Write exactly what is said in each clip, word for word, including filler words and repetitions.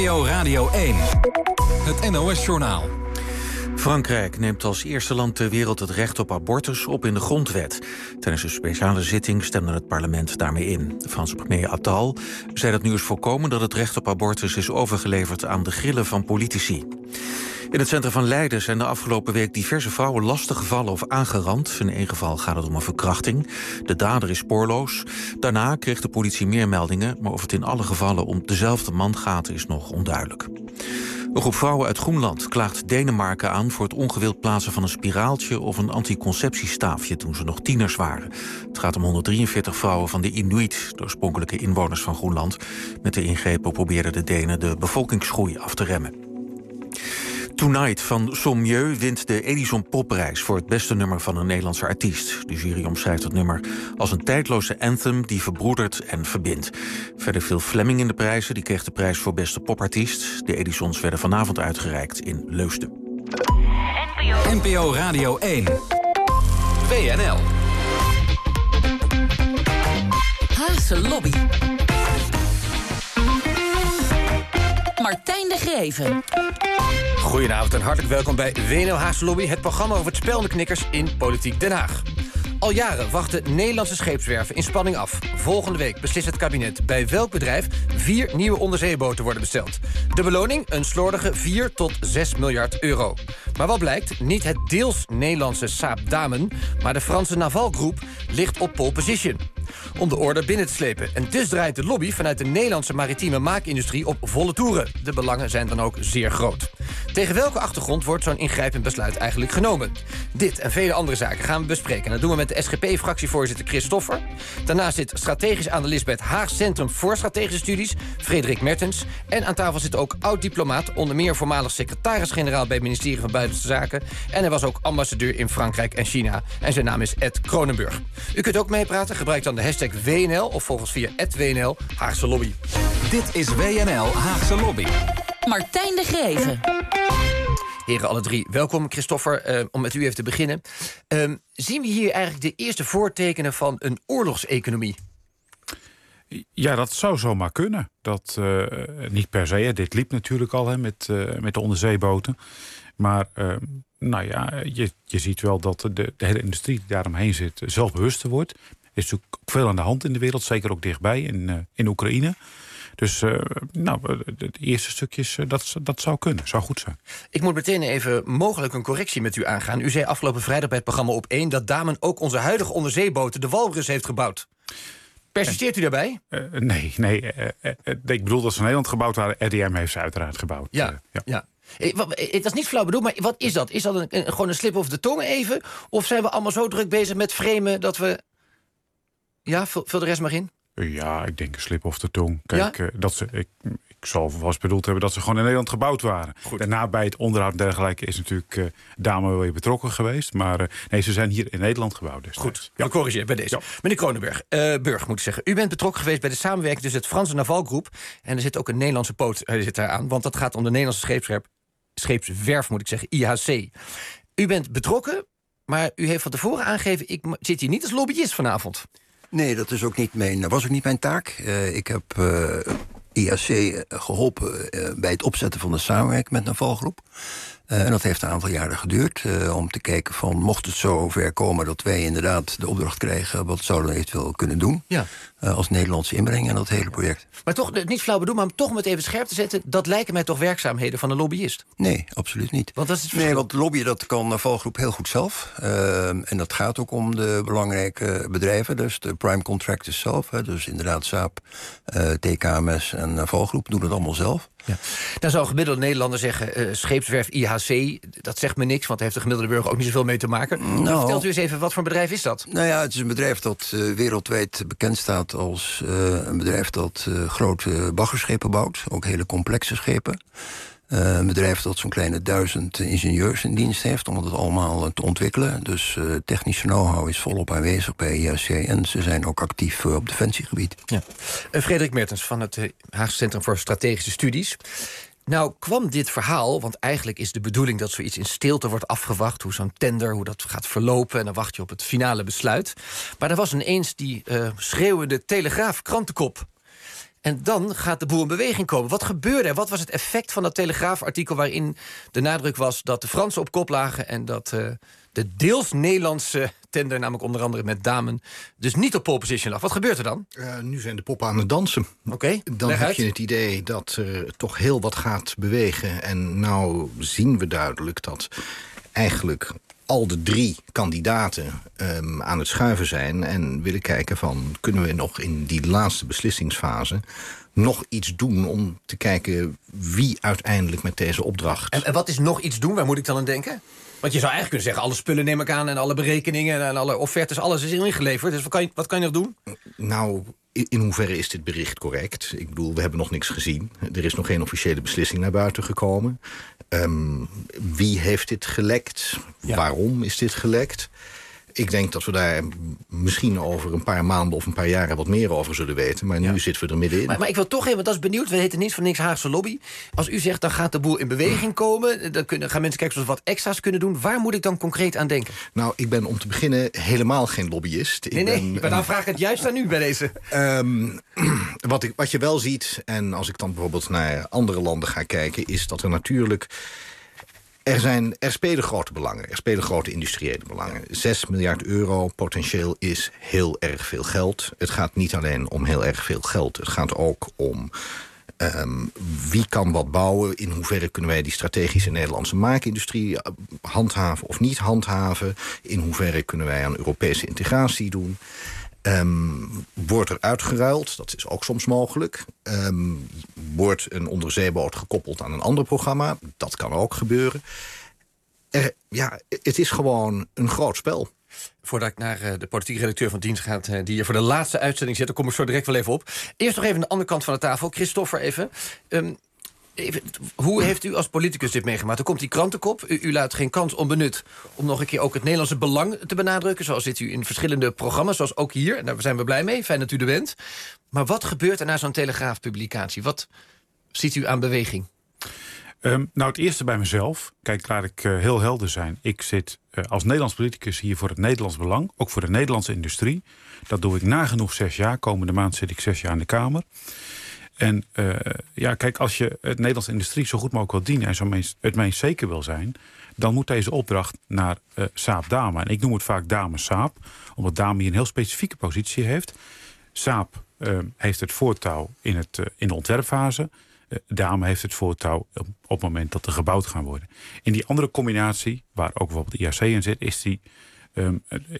O Radio één. Het N O S-journaal. Frankrijk neemt als eerste land ter wereld het recht op abortus op in de grondwet. Tijdens een speciale zitting stemde het parlement daarmee in. De Franse premier Attal zei dat nu is voorkomen dat het recht op abortus is overgeleverd aan de grillen van politici. In het centrum van Leiden zijn de afgelopen week diverse vrouwen lastig gevallen of aangerand. In één geval gaat het om een verkrachting. De dader is spoorloos. Daarna kreeg de politie meer meldingen, maar of het in alle gevallen om dezelfde man gaat is nog onduidelijk. Een groep vrouwen uit Groenland klaagt Denemarken aan voor het ongewild plaatsen van een spiraaltje of een anticonceptiestaafje toen ze nog tieners waren. Het gaat om honderddrieënveertig vrouwen van de Inuit, de oorspronkelijke inwoners van Groenland. Met de ingrepen probeerden de Denen de bevolkingsgroei af te remmen. Tonight van Sommieu wint de Edison Popprijs voor het beste nummer van een Nederlandse artiest. De jury omschrijft het nummer als een tijdloze anthem die verbroedert en verbindt. Verder viel Fleming in de prijzen, die kreeg de prijs voor beste popartiest. De Edisons werden vanavond uitgereikt in Leusden. N P O Radio één. W N L. Haagse Lobby. Martijn de Greven. Goedenavond en hartelijk welkom bij W N L Haagse Lobby, het programma over het spel en de knikkers in Politiek Den Haag. Al jaren wachten Nederlandse scheepswerven in spanning af. Volgende week beslist het kabinet bij welk bedrijf vier nieuwe onderzeeboten worden besteld. De beloning een slordige vier tot zes miljard euro. Maar wat blijkt? Niet het deels Nederlandse Saab Damen, maar de Franse Naval Group ligt op pole position om de order binnen te slepen. En dus draait de lobby vanuit de Nederlandse maritieme maakindustrie op volle toeren. De belangen zijn dan ook zeer groot. Tegen welke achtergrond wordt zo'n ingrijpend besluit eigenlijk genomen? Dit en vele andere zaken gaan we bespreken. En dat doen we met de S G P-fractievoorzitter Christoffer. Daarnaast zit strategisch analist bij het Haag Centrum voor Strategische Studies, Frederik Mertens. En aan tafel zit ook oud-diplomaat, onder meer voormalig secretaris-generaal bij het ministerie van Buitenlandse Zaken. En hij was ook ambassadeur in Frankrijk en China. En zijn naam is Ed Kronenburg. U kunt ook meepraten, gebruik dan de hashtag W N L of volg ons via at W N L Haagse Lobby. Dit is W N L Haagse Lobby. Martijn de Greven. Heren, alle drie, welkom. Christoffer, uh, om met u even te beginnen. Uh, zien we hier eigenlijk de eerste voortekenen van een oorlogseconomie? Ja, dat zou zomaar kunnen. Dat uh, niet per se. Hè. Dit liep natuurlijk al hè, met, uh, met de onderzeeboten. Maar uh, nou ja, je, je ziet wel dat de, de hele industrie die daaromheen zit zelfbewuster wordt. Er is natuurlijk ook veel aan de hand in de wereld, zeker ook dichtbij in, uh, in Oekraïne. Dus uh, nou, de eerste stukjes, uh, dat, dat zou kunnen, zou goed zijn. Ik moet meteen even mogelijk een correctie met u aangaan. U zei afgelopen vrijdag bij het programma Op één dat Damen ook onze huidige onderzeeboten, de Walrus, heeft gebouwd. Persisteert u daarbij? Uh, nee, nee uh, uh, uh, ik bedoel dat ze in Nederland gebouwd waren. R D M heeft ze uiteraard gebouwd. Ja, uh, ja. ja. Het is niet flauw bedoeld, maar wat is dat? Is dat een, een, gewoon een slip over de tong even? Of zijn we allemaal zo druk bezig met framen dat we... Ja, vul, vul de rest maar in. Ja, ik denk een slip of de tong. Kijk, ja? uh, dat ze, ik, ik zal vast bedoeld hebben dat ze gewoon in Nederland gebouwd waren. Goed. Daarna bij het onderhoud en dergelijke is natuurlijk uh, Dame wel weer betrokken geweest. Maar uh, nee, ze zijn hier in Nederland gebouwd. Dus goed, ja. we corrigeren bij deze. Ja. Meneer Kronenburg, uh, Burg moet ik zeggen. U bent betrokken geweest bij de samenwerking tussen het Franse Naval Group. En er zit ook een Nederlandse poot uh, zit daar aan. Want dat gaat om de Nederlandse scheepswerf, scheepswerf moet ik zeggen, I H C. U bent betrokken, maar u heeft van tevoren aangegeven, ik zit hier niet als lobbyist vanavond. Nee, dat is ook niet mijn, was ook niet mijn taak. Uh, ik heb uh, I H C geholpen uh, bij het opzetten van de samenwerking met Navalgroep. Uh, en dat heeft een aantal jaren geduurd. Uh, om te kijken van, mocht het zo ver komen dat wij inderdaad de opdracht krijgen, wat zouden we eventueel kunnen doen? Ja. Uh, als Nederlandse inbreng in dat hele project. Maar toch, niet flauw bedoeld, maar om toch met even scherp te zetten, dat lijken mij toch werkzaamheden van een lobbyist? Nee, absoluut niet. Want dat is het nee, want lobbyen, dat kan Navalgroep heel goed zelf. Uh, en dat gaat ook om de belangrijke bedrijven, dus de prime contractors zelf. Hè, dus inderdaad Saab, uh, T K M S en Navalgroep doen het allemaal zelf. Ja. Dan zou een gemiddelde Nederlander zeggen, uh, scheepswerf I H C, dat zegt me niks, want daar heeft de gemiddelde burger ook niet zoveel mee te maken. Nou, dan vertelt u eens even, wat voor een bedrijf is dat? Nou ja, het is een bedrijf dat uh, wereldwijd bekend staat als uh, een bedrijf dat uh, grote baggerschepen bouwt, ook hele complexe schepen. Uh, een bedrijf dat zo'n kleine duizend ingenieurs in dienst heeft om het allemaal te ontwikkelen. Dus uh, technische know-how is volop aanwezig bij I H C en ze zijn ook actief uh, op defensiegebied. Ja. Uh, Frederik Mertens van het uh, Haagse Centrum voor Strategische Studies. Nou kwam dit verhaal, want eigenlijk is de bedoeling dat zoiets in stilte wordt afgewacht, hoe zo'n tender, hoe dat gaat verlopen, en dan wacht je op het finale besluit. Maar er was ineens die uh, schreeuwende Telegraaf krantenkop. En dan gaat de boel in beweging komen. Wat gebeurde er? Wat was het effect van dat Telegraafartikel waarin de nadruk was dat de Fransen op kop lagen en dat uh, de deels Nederlandse tender, namelijk onder andere met Damen, dus niet op pole position lag? Wat gebeurt er dan? Uh, nu zijn de poppen aan het dansen. Oké, okay, dan heb uit. je het idee dat er toch heel wat gaat bewegen. En nou zien we duidelijk dat eigenlijk al de drie kandidaten um, aan het schuiven zijn en willen kijken van, kunnen we nog in die laatste beslissingsfase nog iets doen om te kijken wie uiteindelijk met deze opdracht... En, en wat is nog iets doen? Waar moet ik dan aan denken? Want je zou eigenlijk kunnen zeggen, alle spullen neem ik aan en alle berekeningen en alle offertes, alles is ingeleverd. Dus wat kan je, wat kan je nog doen? Nou, in hoeverre is dit bericht correct? Ik bedoel, we hebben nog niks gezien. Er is nog geen officiële beslissing naar buiten gekomen. Um, wie heeft dit gelekt? Ja. Waarom is dit gelekt? Ik denk dat we daar misschien over een paar maanden of een paar jaren wat meer over zullen weten. Maar nu ja. zitten we er middenin. Maar, maar ik wil toch even, want dat is benieuwd. We heten niets van niks Haagse lobby. Als u zegt, dan gaat de boel in beweging komen. Dan kunnen, gaan mensen kijken of ze wat extra's kunnen doen. Waar moet ik dan concreet aan denken? Nou, ik ben om te beginnen helemaal geen lobbyist. Nee, ik nee, ben, maar dan vraag ik het juist aan u bij deze. Um, wat, ik, wat je wel ziet, en als ik dan bijvoorbeeld naar andere landen ga kijken, is dat er natuurlijk... Er, zijn, er spelen grote belangen, er spelen grote industriële belangen. Zes miljard euro potentieel is heel erg veel geld. Het gaat niet alleen om heel erg veel geld. Het gaat ook om um, wie kan wat bouwen. In hoeverre kunnen wij die strategische Nederlandse maakindustrie handhaven of niet handhaven. In hoeverre kunnen wij aan Europese integratie doen. Um, wordt er uitgeruild, dat is ook soms mogelijk. Um, wordt een onderzeeboot gekoppeld aan een ander programma, dat kan ook gebeuren. Er, ja, het is gewoon een groot spel. Voordat ik naar uh, de politieke redacteur van dienst ga, uh, die hier voor de laatste uitzending zit, daar kom ik zo direct wel even op. Eerst nog even de andere kant van de tafel. Christopher even. Um, Even, hoe heeft u als politicus dit meegemaakt? Er komt die krantenkop. U, u laat geen kans onbenut om nog een keer ook het Nederlandse belang te benadrukken. Zoals zit u in verschillende programma's, zoals ook hier. En daar zijn we blij mee. Fijn dat u er bent. Maar wat gebeurt er na zo'n Telegraaf-publicatie? Wat ziet u aan beweging? Um, nou, het eerste bij mezelf. Kijk, laat ik uh, heel helder zijn. Ik zit uh, als Nederlands politicus hier voor het Nederlands belang. Ook voor de Nederlandse industrie. Dat doe ik nagenoeg zes jaar. Komende maand zit ik zes jaar in de Kamer. En uh, ja, kijk, als je het Nederlandse industrie zo goed mogelijk wil dienen en zo meest, het meest zeker wil zijn, dan moet deze opdracht naar uh, Saab Dama. En ik noem het vaak Dame Saab, omdat Dame hier een heel specifieke positie heeft. Saab uh, heeft het voortouw in, het, uh, in de ontwerpfase. Uh, Dame heeft het voortouw op, op het moment dat er gebouwd gaan worden. In die andere combinatie, waar ook bijvoorbeeld de I A C in zit, is die Um,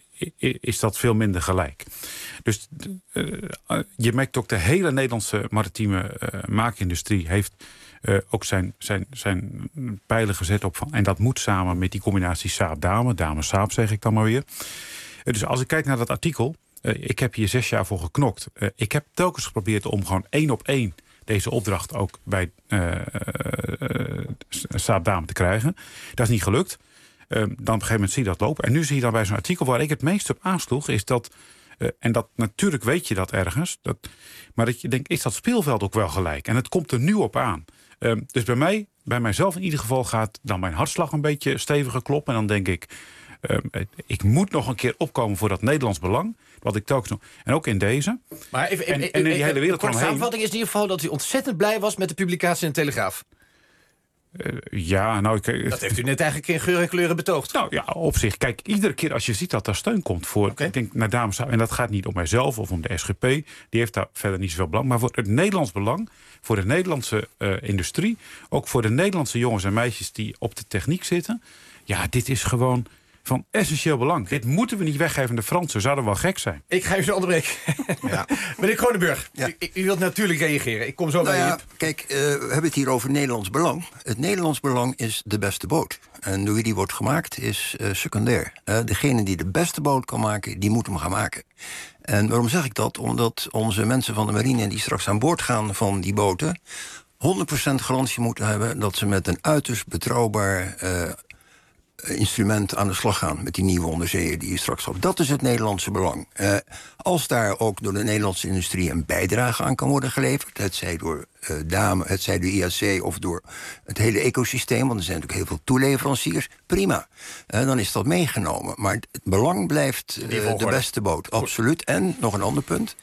is dat veel minder gelijk. Dus uh, je merkt ook de hele Nederlandse maritieme uh, maakindustrie heeft uh, ook zijn, zijn, zijn pijlen gezet op van. En dat moet samen met die combinatie Saab-Dame, Dame-Saab zeg ik dan maar weer. Uh, dus als ik kijk naar dat artikel, uh, ik heb hier zes jaar voor geknokt. Uh, ik heb telkens geprobeerd om gewoon één op één deze opdracht ook bij uh, uh, Saab-Dame te krijgen. Dat is niet gelukt. Uh, dan op een gegeven moment zie je dat lopen. En nu zie je dan bij zo'n artikel waar ik het meest op aansloeg, is dat, uh, en dat natuurlijk weet je dat ergens, dat, maar dat je denkt, is dat speelveld ook wel gelijk? En het komt er nu op aan. Uh, dus bij mij, bij mijzelf in ieder geval gaat dan mijn hartslag een beetje steviger kloppen. En dan denk ik, uh, ik moet nog een keer opkomen voor dat Nederlands belang. Wat ik telkens nog. En ook in deze. Maar even, en, en in die hele wereld de korte samenvatting is in ieder geval dat u ontzettend blij was met de publicatie in de Telegraaf. Uh, ja, nou... Ik, dat heeft u net eigenlijk in geur en kleuren betoogd. Nou ja, op zich. Kijk, iedere keer als je ziet dat daar steun komt voor... Okay. Ik denk naar dames, en dat gaat niet om mijzelf of om de S G P. Die heeft daar verder niet zoveel belang. Maar voor het Nederlands belang, voor de Nederlandse uh, industrie... ook voor de Nederlandse jongens en meisjes die op de techniek zitten... ja, dit is gewoon van essentieel belang. Dit moeten we niet weggeven aan de Fransen. Zouden wel gek zijn. Ik ga u zo onderbreken. Ja. Meneer Kronenburg, ja. u, u wilt natuurlijk reageren. Ik kom zo nou bij ja, u. Kijk, uh, we hebben het hier over Nederlands belang. Het Nederlands belang is de beste boot. En door wie die wordt gemaakt is uh, secundair. Uh, degene die de beste boot kan maken, die moet hem gaan maken. En waarom zeg ik dat? Omdat onze mensen van de marine die straks aan boord gaan van die boten honderd procent garantie moeten hebben dat ze met een uiterst betrouwbaar Uh, instrument aan de slag gaan met die nieuwe onderzeeën die je straks op. Dat is het Nederlandse belang. Uh, als daar ook door de Nederlandse industrie een bijdrage aan kan worden geleverd, het zij door uh, Dame, het zij door I A C of door het hele ecosysteem, want er zijn natuurlijk heel veel toeleveranciers, prima. Uh, dan is dat meegenomen. Maar het belang blijft uh, de beste boot, absoluut. En nog een ander punt.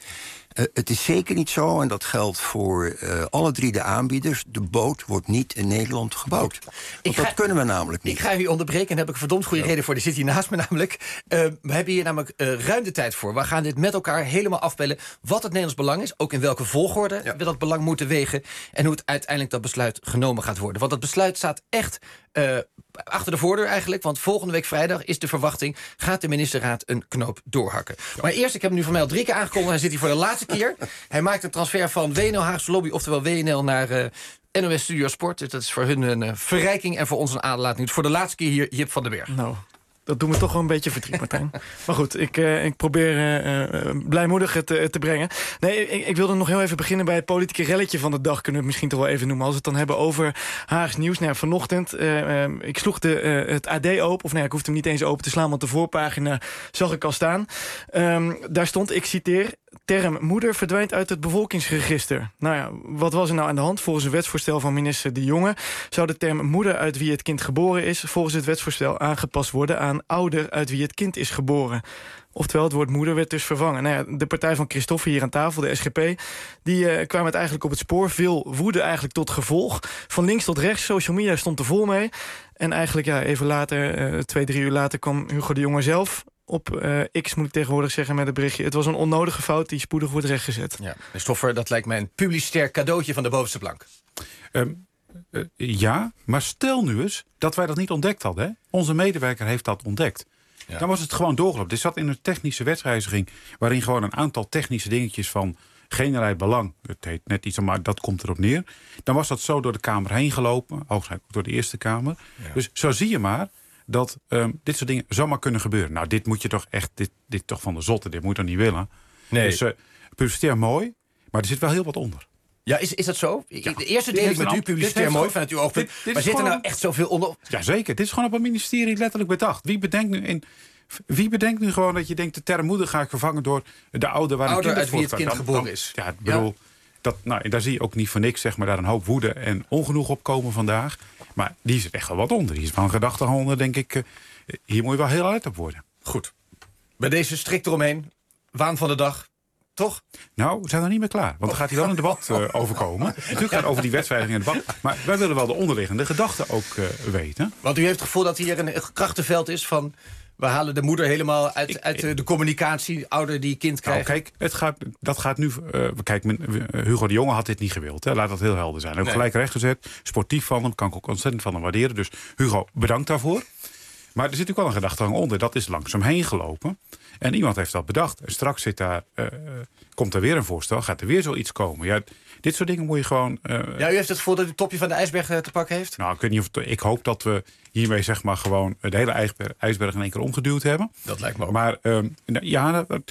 Uh, het is zeker niet zo, en dat geldt voor uh, alle drie de aanbieders. De boot wordt niet in Nederland gebouwd. Want ga, dat kunnen we namelijk niet. Ik ga u onderbreken en heb ik een verdomd goede ja. reden voor. Die zit hier naast me namelijk. Uh, we hebben hier namelijk uh, ruim de tijd voor. We gaan dit met elkaar helemaal afbellen. Wat het Nederlands belang is. Ook in welke volgorde ja. we dat belang moeten wegen. En hoe het uiteindelijk dat besluit genomen gaat worden. Want dat besluit staat echt uh, achter de voordeur eigenlijk. Want volgende week vrijdag is de verwachting. Gaat de ministerraad een knoop doorhakken. Ja. Maar eerst, ik heb hem nu van mij al drie keer aangekondigd. Hij zit hier voor de laatste keer. Hij maakt een transfer van W N L Haagse Lobby, oftewel W N L, naar uh, N O S Studio Sport. Dus dat is voor hun een uh, verrijking en voor ons een aderlating. Voor de laatste keer hier, Jip van den Berg. Nou, dat doet me toch wel een beetje verdriet, Martijn. Maar goed, ik, uh, ik probeer uh, uh, blijmoedig het uh, te brengen. Nee, ik, ik wilde nog heel even beginnen bij het politieke relletje van de dag. Kunnen we het misschien toch wel even noemen. Als we het dan hebben over Haags nieuws. Nou ja, vanochtend, uh, uh, ik sloeg de, uh, het A D open. Of nou ja, ik hoefde hem niet eens open te slaan, want de voorpagina zag ik al staan. Um, daar stond, ik citeer, term moeder verdwijnt uit het bevolkingsregister. Nou ja, wat was er nou aan de hand? Volgens een wetsvoorstel van minister De Jonge zou de term moeder uit wie het kind geboren is volgens het wetsvoorstel aangepast worden aan ouder uit wie het kind is geboren. Oftewel, het woord moeder werd dus vervangen. Nou ja, de partij van Christoffer hier aan tafel, de S G P, die uh, kwamen het eigenlijk op het spoor. Veel woede eigenlijk tot gevolg. Van links tot rechts, social media stond er vol mee. En eigenlijk ja, even later, uh, twee, drie uur later, kwam Hugo de Jonge zelf op uh, X, moet ik tegenwoordig zeggen, met het berichtje. Het was een onnodige fout die spoedig wordt rechtgezet. Ja, Christoffer, dat lijkt mij een publicitair cadeautje van de bovenste plank. Um, uh, ja, maar stel nu eens dat wij dat niet ontdekt hadden. Hè? Onze medewerker heeft dat ontdekt. Ja. Dan was het gewoon doorgelopen. Dit zat in een technische wetswijziging, waarin gewoon een aantal technische dingetjes van generlei belang, het heet net iets, maar dat komt erop neer. Dan was dat zo door de Kamer heen gelopen, hoogstwaarschijnlijk ook door de Eerste Kamer. Ja. Dus zo zie je maar dat um, dit soort dingen zomaar kunnen gebeuren. Nou, dit moet je toch echt, dit, dit toch van de zotte, dit moet je toch niet willen. Nee. Dus uh, publicitair mooi, maar er zit wel heel wat onder. Ja, is, is dat zo? Ja. De eerste deel ik met u publicitair mooi vanuit uw oogpunt. Dit, dit maar zit er nou echt zoveel onder? Jazeker, dit is gewoon op het ministerie letterlijk bedacht. Wie bedenkt nu in... Wie bedenkt nu gewoon dat je denkt, de term moeder ga ik vervangen door de ouder waar ouder het kind, uit wie het kind dan, geboren dan, is. Ja, ik bedoel, ja. Dat, nou, daar zie je ook niet voor niks, zeg maar, daar een hoop woede en ongenoeg op komen vandaag. Maar die zit echt wel wat onder. Die is van gedachtegang onder, denk ik, uh, hier moet je wel heel alert op worden. Goed. Bij deze strikt eromheen, waan van de dag, toch? Nou, we zijn nog niet meer klaar. Want er gaat hier wel een debat uh, over komen. Natuurlijk gaat het over die wetswijziging en debat. Maar wij willen wel de onderliggende gedachten ook uh, weten. Want u heeft het gevoel dat hier een krachtenveld is van... we halen de moeder helemaal uit, ik, uit de, de communicatie, ouder die kind krijgt. Nou, kijk, het gaat, dat gaat nu... Uh, kijk, men, uh, Hugo de Jonge had dit niet gewild. Hè. Laat dat heel helder zijn. Hij heeft nee. gelijk rechtgezet. Sportief van hem, kan ik ook ontzettend van hem waarderen. Dus Hugo, bedankt daarvoor. Maar er zit natuurlijk wel een gedachtegang onder. Dat is langzaam heen gelopen. En iemand heeft dat bedacht. En straks zit daar, uh, komt er weer een voorstel. Gaat er weer zoiets komen. Ja, dit soort dingen moet je gewoon... Uh, ja, u heeft het gevoel dat u het topje van de ijsberg uh, te pakken heeft? Nou, ik weet niet of het, ik hoop dat we hiermee zeg maar gewoon de hele ijsberg, ijsberg in één keer omgeduwd hebben. Dat lijkt me ook. Maar uh, ja, dat,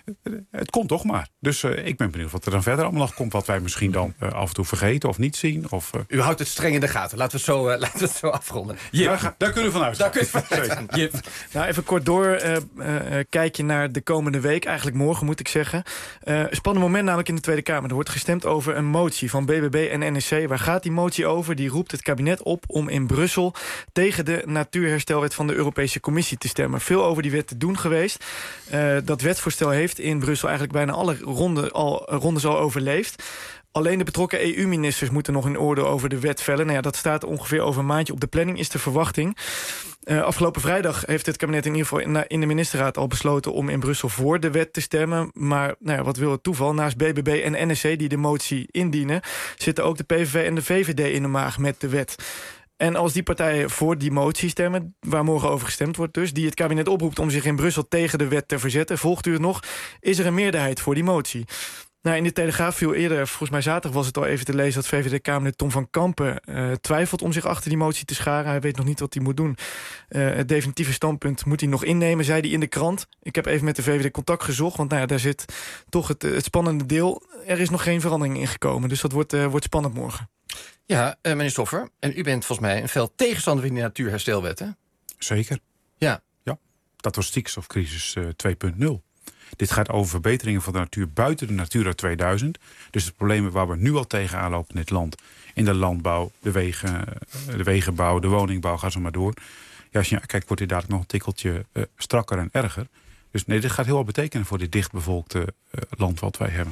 het komt toch maar. Dus uh, ik ben benieuwd wat er dan verder allemaal nog komt... wat wij misschien dan uh, af en toe vergeten of niet zien. Of, uh... U houdt het streng in de gaten. Laten we het zo, uh, laten we het zo afronden. Daar, ga, daar kunnen we vanuit. Daar kun je vanuit. Jip. Nou, even kort door. Uh, uh, kijk je naar de komende week. Eigenlijk morgen, moet ik zeggen. Uh, spannend moment namelijk in de Tweede Kamer. Er wordt gestemd over een motie van B B B en N S C. Waar gaat die motie over? Die roept het kabinet op om in Brussel... tegen de natuurherstelwet van de Europese Commissie te stemmen. Veel over die wet te doen geweest. Uh, dat wetsvoorstel heeft in Brussel eigenlijk bijna alle ronde al, rondes al overleefd. Alleen de betrokken E U-ministers moeten nog een oordeel over de wet vellen. Nou ja, dat staat ongeveer over een maandje op de planning, is de verwachting. Uh, afgelopen vrijdag heeft het kabinet in ieder geval in, in de ministerraad al besloten om in Brussel voor de wet te stemmen. Maar nou ja, wat wil het toeval? Naast B B B en N S C die de motie indienen, zitten ook de P V V en de V V D in de maag met de wet. En als die partijen voor die motie stemmen, waar morgen over gestemd wordt dus, die het kabinet oproept om zich in Brussel tegen de wet te verzetten, volgt u het nog, is er een meerderheid voor die motie. Nou, in de Telegraaf viel eerder, volgens mij zaterdag was het al even te lezen, dat V V D-Kamerlid Tom van Kampen uh, twijfelt om zich achter die motie te scharen. Hij weet nog niet wat hij moet doen. Uh, het definitieve standpunt moet hij nog innemen, zei hij in de krant. Ik heb even met de V V D contact gezocht, want nou ja, daar zit toch het, het spannende deel. Er is nog geen verandering in gekomen, dus dat wordt, uh, wordt spannend morgen. Ja, uh, meneer Stoffer, en u bent volgens mij een fel tegenstander van die natuurherstelwet, hè? Zeker. Ja. Ja, dat was stikstofcrisis uh, twee punt nul. Dit gaat over verbeteringen van de natuur buiten de Natura tweeduizend. Dus de problemen waar we nu al tegenaan lopen in dit land. In de landbouw, de, wegen, de wegenbouw, de woningbouw, ga zo maar door. Ja, als je kijkt, wordt dit dadelijk nog een tikkeltje uh, strakker en erger. Dus nee, dit gaat heel wat betekenen voor dit dichtbevolkte uh, land wat wij hebben.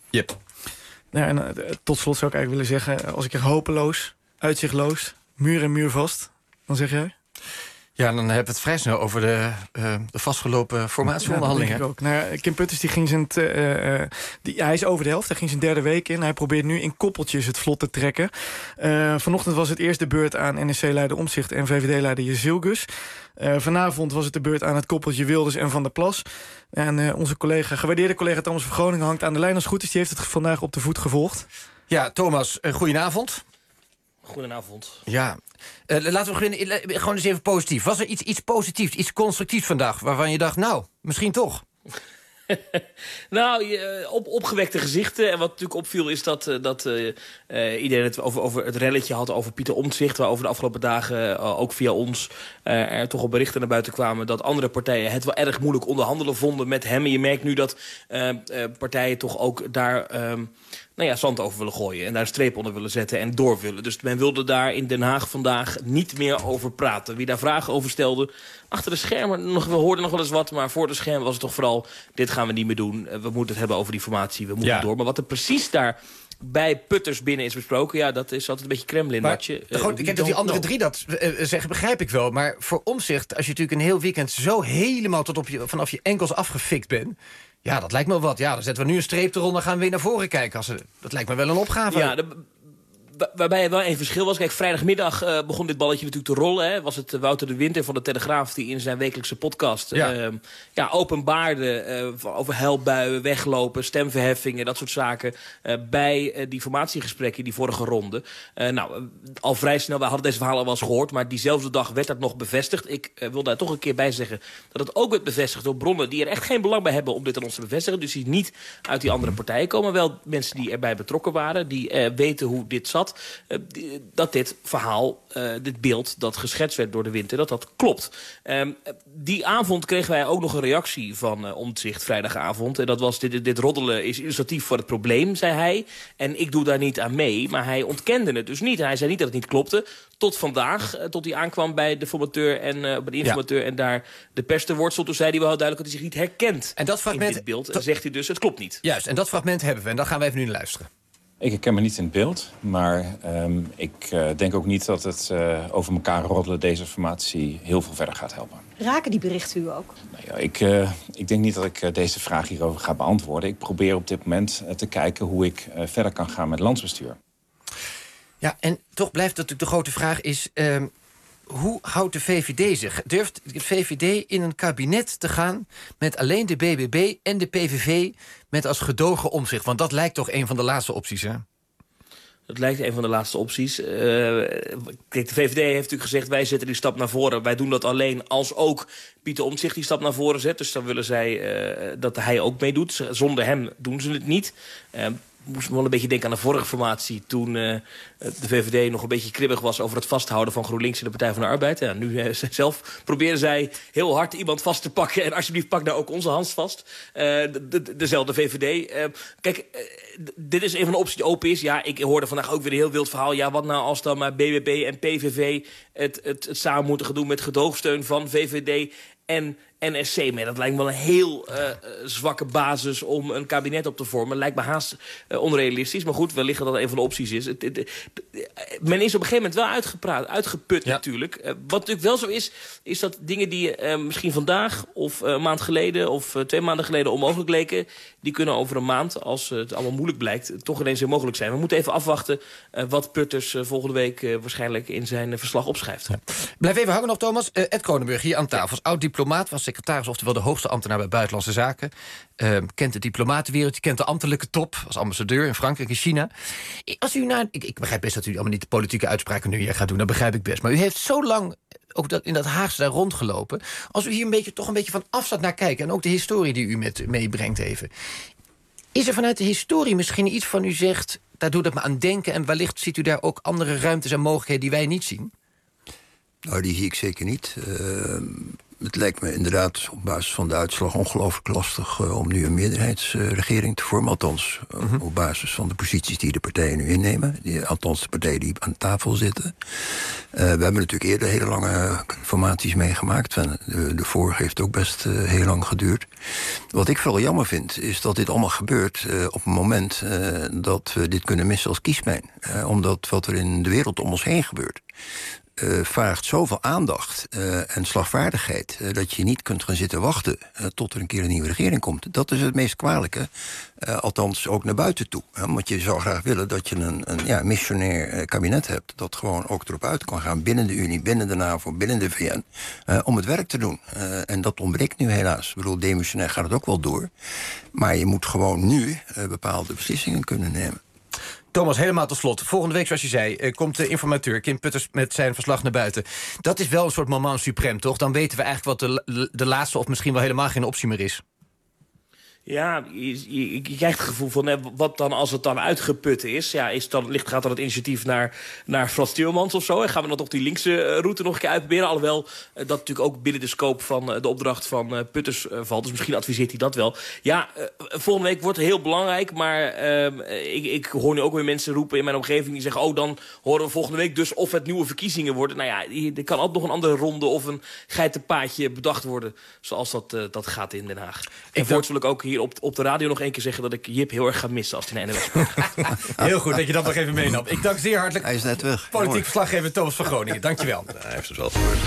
Yep. Nou, en, uh, tot slot zou ik eigenlijk willen zeggen... als ik er hopeloos, uitzichtloos, muur en muur vast... dan zeg jij? Ja, dan hebben we het vrij snel over de, uh, de vastgelopen formatieonderhandelingen. Ja, dat denk ik ook. Nou, Kim Putters die ging zijn uh, uh, die, hij is over de helft. Hij ging zijn derde week in. Hij probeert nu in koppeltjes het vlot te trekken. Uh, vanochtend was het eerst de beurt aan N S C-leider Omtzigt en V V D-leider Jezilgus. Uh, vanavond was het de beurt aan het koppeltje Wilders en Van der Plas. En uh, onze collega, gewaardeerde collega Thomas van Groningen hangt aan de lijn als het goed is. Die heeft het vandaag op de voet gevolgd. Ja, Thomas, uh, goedenavond. Goedenavond. Ja, uh, laten we beginnen. Uh, gewoon eens even positief. Was er iets, iets positiefs, iets constructiefs vandaag... waarvan je dacht, nou, misschien toch? Nou, je, op, opgewekte gezichten. En wat natuurlijk opviel is dat, dat uh, uh, iedereen het over, over het relletje had over Pieter Omtzigt... waarover de afgelopen dagen uh, ook via ons uh, er toch al berichten naar buiten kwamen... dat andere partijen het wel erg moeilijk onderhandelen vonden met hem. En je merkt nu dat uh, uh, partijen toch ook daar... Um, nou ja, zand over willen gooien en daar een streep onder willen zetten en door willen. Dus men wilde daar in Den Haag vandaag niet meer over praten. Wie daar vragen over stelde, achter de schermen, nog, we hoorden nog wel eens wat... maar voor de schermen was het toch vooral, dit gaan we niet meer doen. We moeten het hebben over die formatie, we moeten ja. door. Maar wat er precies daar bij Putters binnen is besproken... ja, dat is altijd een beetje Kremlin-watje. Uh, ik denk dat die andere drie dat uh, zeggen, begrijp ik wel. Maar voor Omtzigt, als je natuurlijk een heel weekend... zo helemaal tot op je, vanaf je enkels afgefikt bent... ja, dat lijkt me wel wat. Ja, dan zetten we nu een streep eronder, gaan we weer naar voren kijken. Als we, dat lijkt me wel een opgave. Ja, de, waarbij er wel een verschil was. Kijk, vrijdagmiddag uh, begon dit balletje natuurlijk te rollen. Hè. Was het uh, Wouter de Winter van de Telegraaf... die in zijn wekelijkse podcast ja. Uh, ja, openbaarde uh, over huilbuien, weglopen... stemverheffingen, dat soort zaken... Uh, bij uh, die formatiegesprekken, die vorige ronde. Uh, nou, uh, al vrij snel, we hadden deze verhalen al wel eens gehoord... maar diezelfde dag werd dat nog bevestigd. Ik uh, wil daar toch een keer bij zeggen... dat het ook werd bevestigd door bronnen... die er echt geen belang bij hebben om dit aan ons te bevestigen. Dus die niet uit die andere partijen komen. Wel mensen die erbij betrokken waren... die uh, weten hoe dit zat... Uh, dat dit verhaal, uh, dit beeld dat geschetst werd door de Winter, dat dat klopt. Um, die avond kregen wij ook nog een reactie van uh, Omtzigt vrijdagavond. En dat was, dit, dit roddelen is illustratief voor het probleem, zei hij. En ik doe daar niet aan mee, maar hij ontkende het dus niet. Hij zei niet dat het niet klopte. Tot vandaag, uh, tot hij aankwam bij de formateur en uh, bij de informateur... Ja. en daar de pers te woord stond. Toen zei hij wel duidelijk dat hij zich niet herkent en dat fragment, in dit beeld. En zegt hij dus, het klopt niet. Juist, en dat fragment hebben we. En daar gaan we even nu naar luisteren. Ik herken me niet in het beeld, maar um, ik uh, denk ook niet dat het uh, over elkaar roddelen deze formatie heel veel verder gaat helpen. Raken die berichten u ook? Nou ja, ik, uh, ik denk niet dat ik uh, deze vraag hierover ga beantwoorden. Ik probeer op dit moment uh, te kijken hoe ik uh, verder kan gaan met landsbestuur. Ja, en toch blijft natuurlijk de grote vraag is... Uh, hoe houdt de V V D zich? Durft de V V D in een kabinet te gaan met alleen de B B B en de P V V... met als gedogen Omtzigt? Want dat lijkt toch een van de laatste opties, hè? Dat lijkt een van de laatste opties. Uh, kijk, de V V D heeft natuurlijk gezegd... wij zetten die stap naar voren. Wij doen dat alleen als ook Pieter Omtzigt die stap naar voren zet. Dus dan willen zij uh, dat hij ook meedoet. Zonder hem doen ze het niet. Uh, moest me wel een beetje denken aan de vorige formatie... toen uh, de V V D nog een beetje kribbig was... over het vasthouden van GroenLinks en de Partij van de Arbeid. Ja, nu uh, zelf proberen zij heel hard iemand vast te pakken... en alsjeblieft pak nou ook onze Hans vast. Uh, de, de, dezelfde V V D. Uh, kijk, uh, dit is een van de opties die open is. Ja, ik hoorde vandaag ook weer een heel wild verhaal. Ja, wat nou als dan maar B B B en P V V... het, het, het samen moeten gaan doen met gedoogsteun van V V D... en N S C. Maar dat lijkt me wel een heel uh, zwakke basis om een kabinet op te vormen. Lijkt me haast uh, onrealistisch. Maar goed, wellicht dat dat een van de opties is. Het, het, het, men is op een gegeven moment wel uitgepraat, uitgeput ja. natuurlijk. Uh, wat natuurlijk wel zo is, is dat dingen die uh, misschien vandaag of uh, een maand geleden... of uh, twee maanden geleden onmogelijk leken... die kunnen over een maand, als uh, het allemaal moeilijk blijkt... toch ineens weer mogelijk zijn. We moeten even afwachten uh, wat Putters uh, volgende week... Uh, waarschijnlijk in zijn uh, verslag opschrijft. Ja. Blijf even hangen nog, Thomas. Uh, Ed Kronenburg hier aan tafel. Als oud-diplomaat was secretaris, oftewel de hoogste ambtenaar bij Buitenlandse Zaken. Uh, kent de diplomatenwereld, je kent de ambtelijke top... als ambassadeur in Frankrijk en China. Als u naar, ik, ik begrijp best dat u allemaal niet de politieke uitspraken nu hier gaat doen. Dat begrijp ik best. Maar u heeft zo lang ook dat, in dat Haagse daar rondgelopen. Als u hier een beetje, toch een beetje van afstand naar kijkt... en ook de historie die u met meebrengt even... is er vanuit de historie misschien iets van u zegt... daar doet het me aan denken... en wellicht ziet u daar ook andere ruimtes en mogelijkheden die wij niet zien? Nou, die zie ik zeker niet. Uh, het lijkt me inderdaad op basis van de uitslag ongelooflijk lastig uh, om nu een meerderheidsregering uh, te vormen. Althans, uh, mm-hmm. op basis van de posities die de partijen nu innemen. Die, althans, de partijen die aan tafel zitten. Uh, we hebben natuurlijk eerder hele lange formaties meegemaakt. De, de vorige heeft ook best uh, heel lang geduurd. Wat ik vooral jammer vind, is dat dit allemaal gebeurt uh, op een moment uh, dat we dit kunnen missen als kiespijn. Uh, omdat wat er in de wereld om ons heen gebeurt, Uh, vraagt zoveel aandacht uh, en slagvaardigheid Uh, dat je niet kunt gaan zitten wachten uh, tot er een keer een nieuwe regering komt. Dat is het meest kwalijke, uh, althans ook naar buiten toe. Hè? Want je zou graag willen dat je een, een ja, missionair uh, kabinet hebt dat gewoon ook erop uit kan gaan binnen de Unie, binnen de NAVO, binnen de V N, uh, om het werk te doen. Uh, en dat ontbreekt nu helaas. Ik bedoel, demissionair gaat het ook wel door. Maar je moet gewoon nu uh, bepaalde beslissingen kunnen nemen. Thomas, helemaal tot slot. Volgende week, zoals je zei, eh, komt de informateur Kim Putters met zijn verslag naar buiten. Dat is wel een soort moment suprême, toch? Dan weten we eigenlijk wat de, de laatste of misschien wel helemaal geen optie meer is. Ja, je, je, je krijgt het gevoel van, hè, wat dan als het dan uitgeput is? Ja, is dan, ligt, gaat dan het initiatief naar, naar Frans Timmermans of zo? En gaan we dan toch die linkse route nog een keer uitproberen? Alhoewel uh, dat natuurlijk ook binnen de scope van uh, de opdracht van uh, Putters uh, valt. Dus misschien adviseert hij dat wel. Ja, uh, volgende week wordt het heel belangrijk. Maar uh, ik, ik hoor nu ook weer mensen roepen in mijn omgeving die zeggen, oh, dan horen we volgende week dus of het nieuwe verkiezingen worden. Nou ja, er kan altijd nog een andere ronde of een geitenpaadje bedacht worden. Zoals dat, uh, dat gaat in Den Haag. En voorts wil ik ook hier op, op de radio nog één keer zeggen dat ik Jip heel erg ga missen als hij naar N O S gaat. Heel goed dat je dat nog even meenam. Ik dank zeer hartelijk. Hij is net weg. Politiek verslaggever Thomas van Groningen. Dankjewel. Ja, hij heeft het wel gehoord.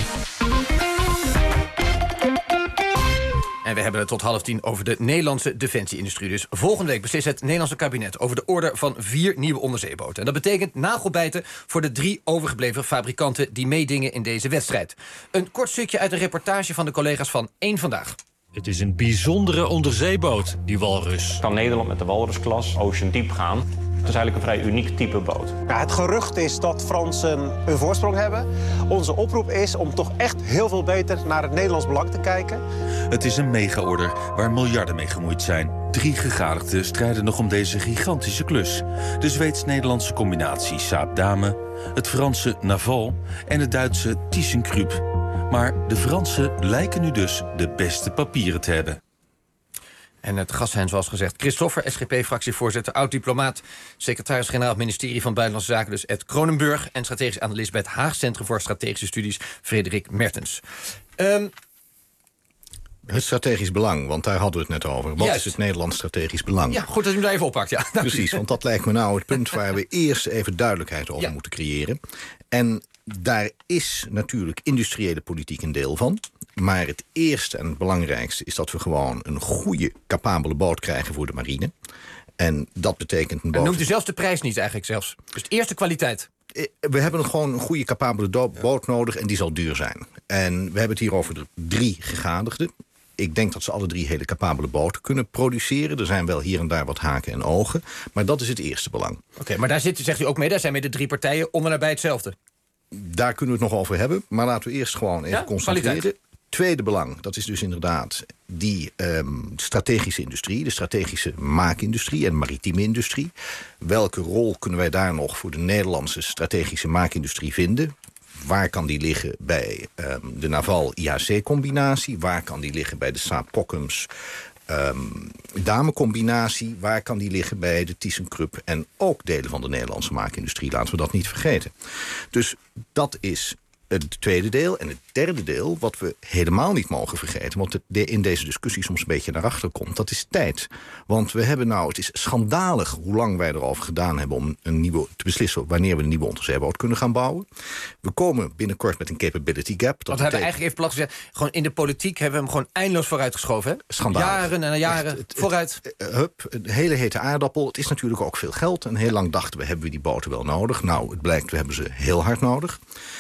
En we hebben het tot half tien over de Nederlandse defensie-industrie. Dus volgende week beslist het Nederlandse kabinet over de order van vier nieuwe onderzeeboten. En dat betekent nagelbijten voor de drie overgebleven fabrikanten die meedingen in deze wedstrijd. Een kort stukje uit een reportage van de collega's van één Vandaag. Het is een bijzondere onderzeeboot, die Walrus. Kan Nederland met de Walrus-klas Ocean Deep gaan? Het is eigenlijk een vrij uniek type boot. Ja, het gerucht is dat Fransen een voorsprong hebben. Onze oproep is om toch echt heel veel beter naar het Nederlands belang te kijken. Het is een mega-order waar miljarden mee gemoeid zijn. Drie gegadigden strijden nog om deze gigantische klus. De Zweeds-Nederlandse combinatie Saab Dame, het Franse Naval en het Duitse ThyssenKrupp. Maar de Fransen lijken nu dus de beste papieren te hebben. En het gast zijn, zoals gezegd, Christoffer, S G P-fractievoorzitter, oud-diplomaat, secretaris-generaal van het ministerie van Buitenlandse Zaken, dus Ed Kronenburg, en strategisch analist bij het Haag Centrum voor Strategische Studies, Frederik Mertens. Um, Het strategisch belang, want daar hadden we het net over. Wat Juist. is het Nederlands strategisch belang? Ja, goed dat u hem daar even oppakt. Ja. Precies, want dat lijkt me nou het punt waar we eerst even duidelijkheid over ja. moeten creëren. En daar is natuurlijk industriële politiek een deel van. Maar het eerste en het belangrijkste is dat we gewoon een goede, capabele boot krijgen voor de marine. En dat betekent een boot... En noemt u zelfs de prijs niet eigenlijk zelfs. Dus de eerste kwaliteit. We hebben gewoon een goede, capabele boot nodig en die zal duur zijn. En we hebben het hier over de drie gegadigden. Ik denk dat ze alle drie hele capabele boten kunnen produceren. Er zijn wel hier en daar wat haken en ogen. Maar dat is het eerste belang. Oké, okay, maar daar zit, zegt u ook mee, daar zijn mee de drie partijen onder nabij hetzelfde. Daar kunnen we het nog over hebben. Maar laten we eerst gewoon even ja, concentreren. Kwaliteit. Tweede belang, dat is dus inderdaad die um, strategische industrie, de strategische maakindustrie en maritieme industrie. Welke rol kunnen wij daar nog voor de Nederlandse strategische maakindustrie vinden? Waar kan die liggen bij um, de Naval-I H C-combinatie? Waar kan die liggen bij de Saab-Kockums um, Dame-combinatie? Waar kan die liggen bij de ThyssenKrupp en ook delen van de Nederlandse maakindustrie? Laten we dat niet vergeten. Dus dat is het tweede deel. En het derde deel, wat we helemaal niet mogen vergeten, want het in deze discussie soms een beetje naar achter komt, dat is tijd. Want we hebben nou, het is schandalig hoe lang wij erover gedaan hebben om een nieuwe, te beslissen wanneer we een nieuwe onderzeeboot kunnen gaan bouwen. We komen binnenkort met een capability gap. Dat want we hebben eigenlijk even plat gezegd, gewoon in de politiek hebben we hem gewoon eindeloos vooruitgeschoven. Hè? Schandalig. Jaren en jaren Echt, het, vooruit. Het, het, hup, een hele hete aardappel. Het is natuurlijk ook veel geld. En heel lang dachten we, hebben we die boten wel nodig? Nou, het blijkt, we hebben ze heel hard nodig.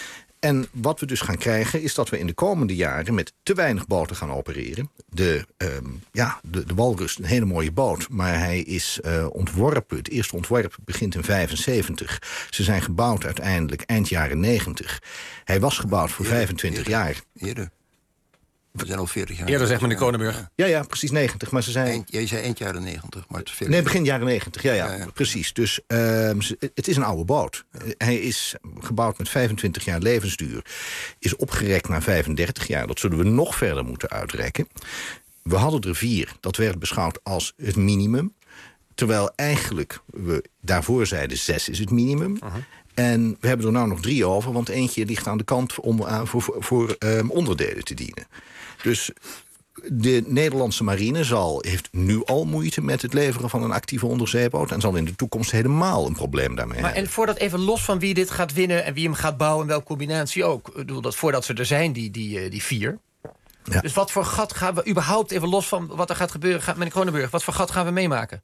En wat we dus gaan krijgen is dat we in de komende jaren met te weinig boten gaan opereren. De, um, ja, de, de Walrus, een hele mooie boot, maar hij is uh, ontworpen. Het eerste ontwerp begint in vijfenzeventig. Ze zijn gebouwd uiteindelijk eind jaren negentig. Hij was gebouwd voor eerder, vijfentwintig eerder, jaar. Eerder. We zijn al veertig jaar. Eerder zegt meneer Kronenburg. Ja, ja, precies negentig. Maar ze zijn... Eind, jij zei eind jaren negentig, maar het is veertig. Nee, begin jaren negentig. Ja, ja, ja, ja. precies. Dus uh, het is een oude boot. Ja. Hij is gebouwd met vijfentwintig jaar levensduur. Is opgerekt naar vijfendertig jaar. Dat zullen we nog verder moeten uitrekken. We hadden er vier. Dat werd beschouwd als het minimum. Terwijl eigenlijk we daarvoor zeiden zes is het minimum. Uh-huh. En we hebben er nou nog drie over, want eentje ligt aan de kant om, uh, voor, voor, voor um, onderdelen te dienen. Dus de Nederlandse marine zal, heeft nu al moeite met het leveren van een actieve onderzeeboot en zal in de toekomst helemaal een probleem daarmee maar hebben. En voordat even los van wie dit gaat winnen en wie hem gaat bouwen en welke combinatie ook. Ik bedoel dat voordat ze er zijn, die, die, die vier. Ja. Dus wat voor gat gaan we überhaupt, even los van wat er gaat gebeuren, gaat, meneer Kronenburg, wat voor gat gaan we meemaken?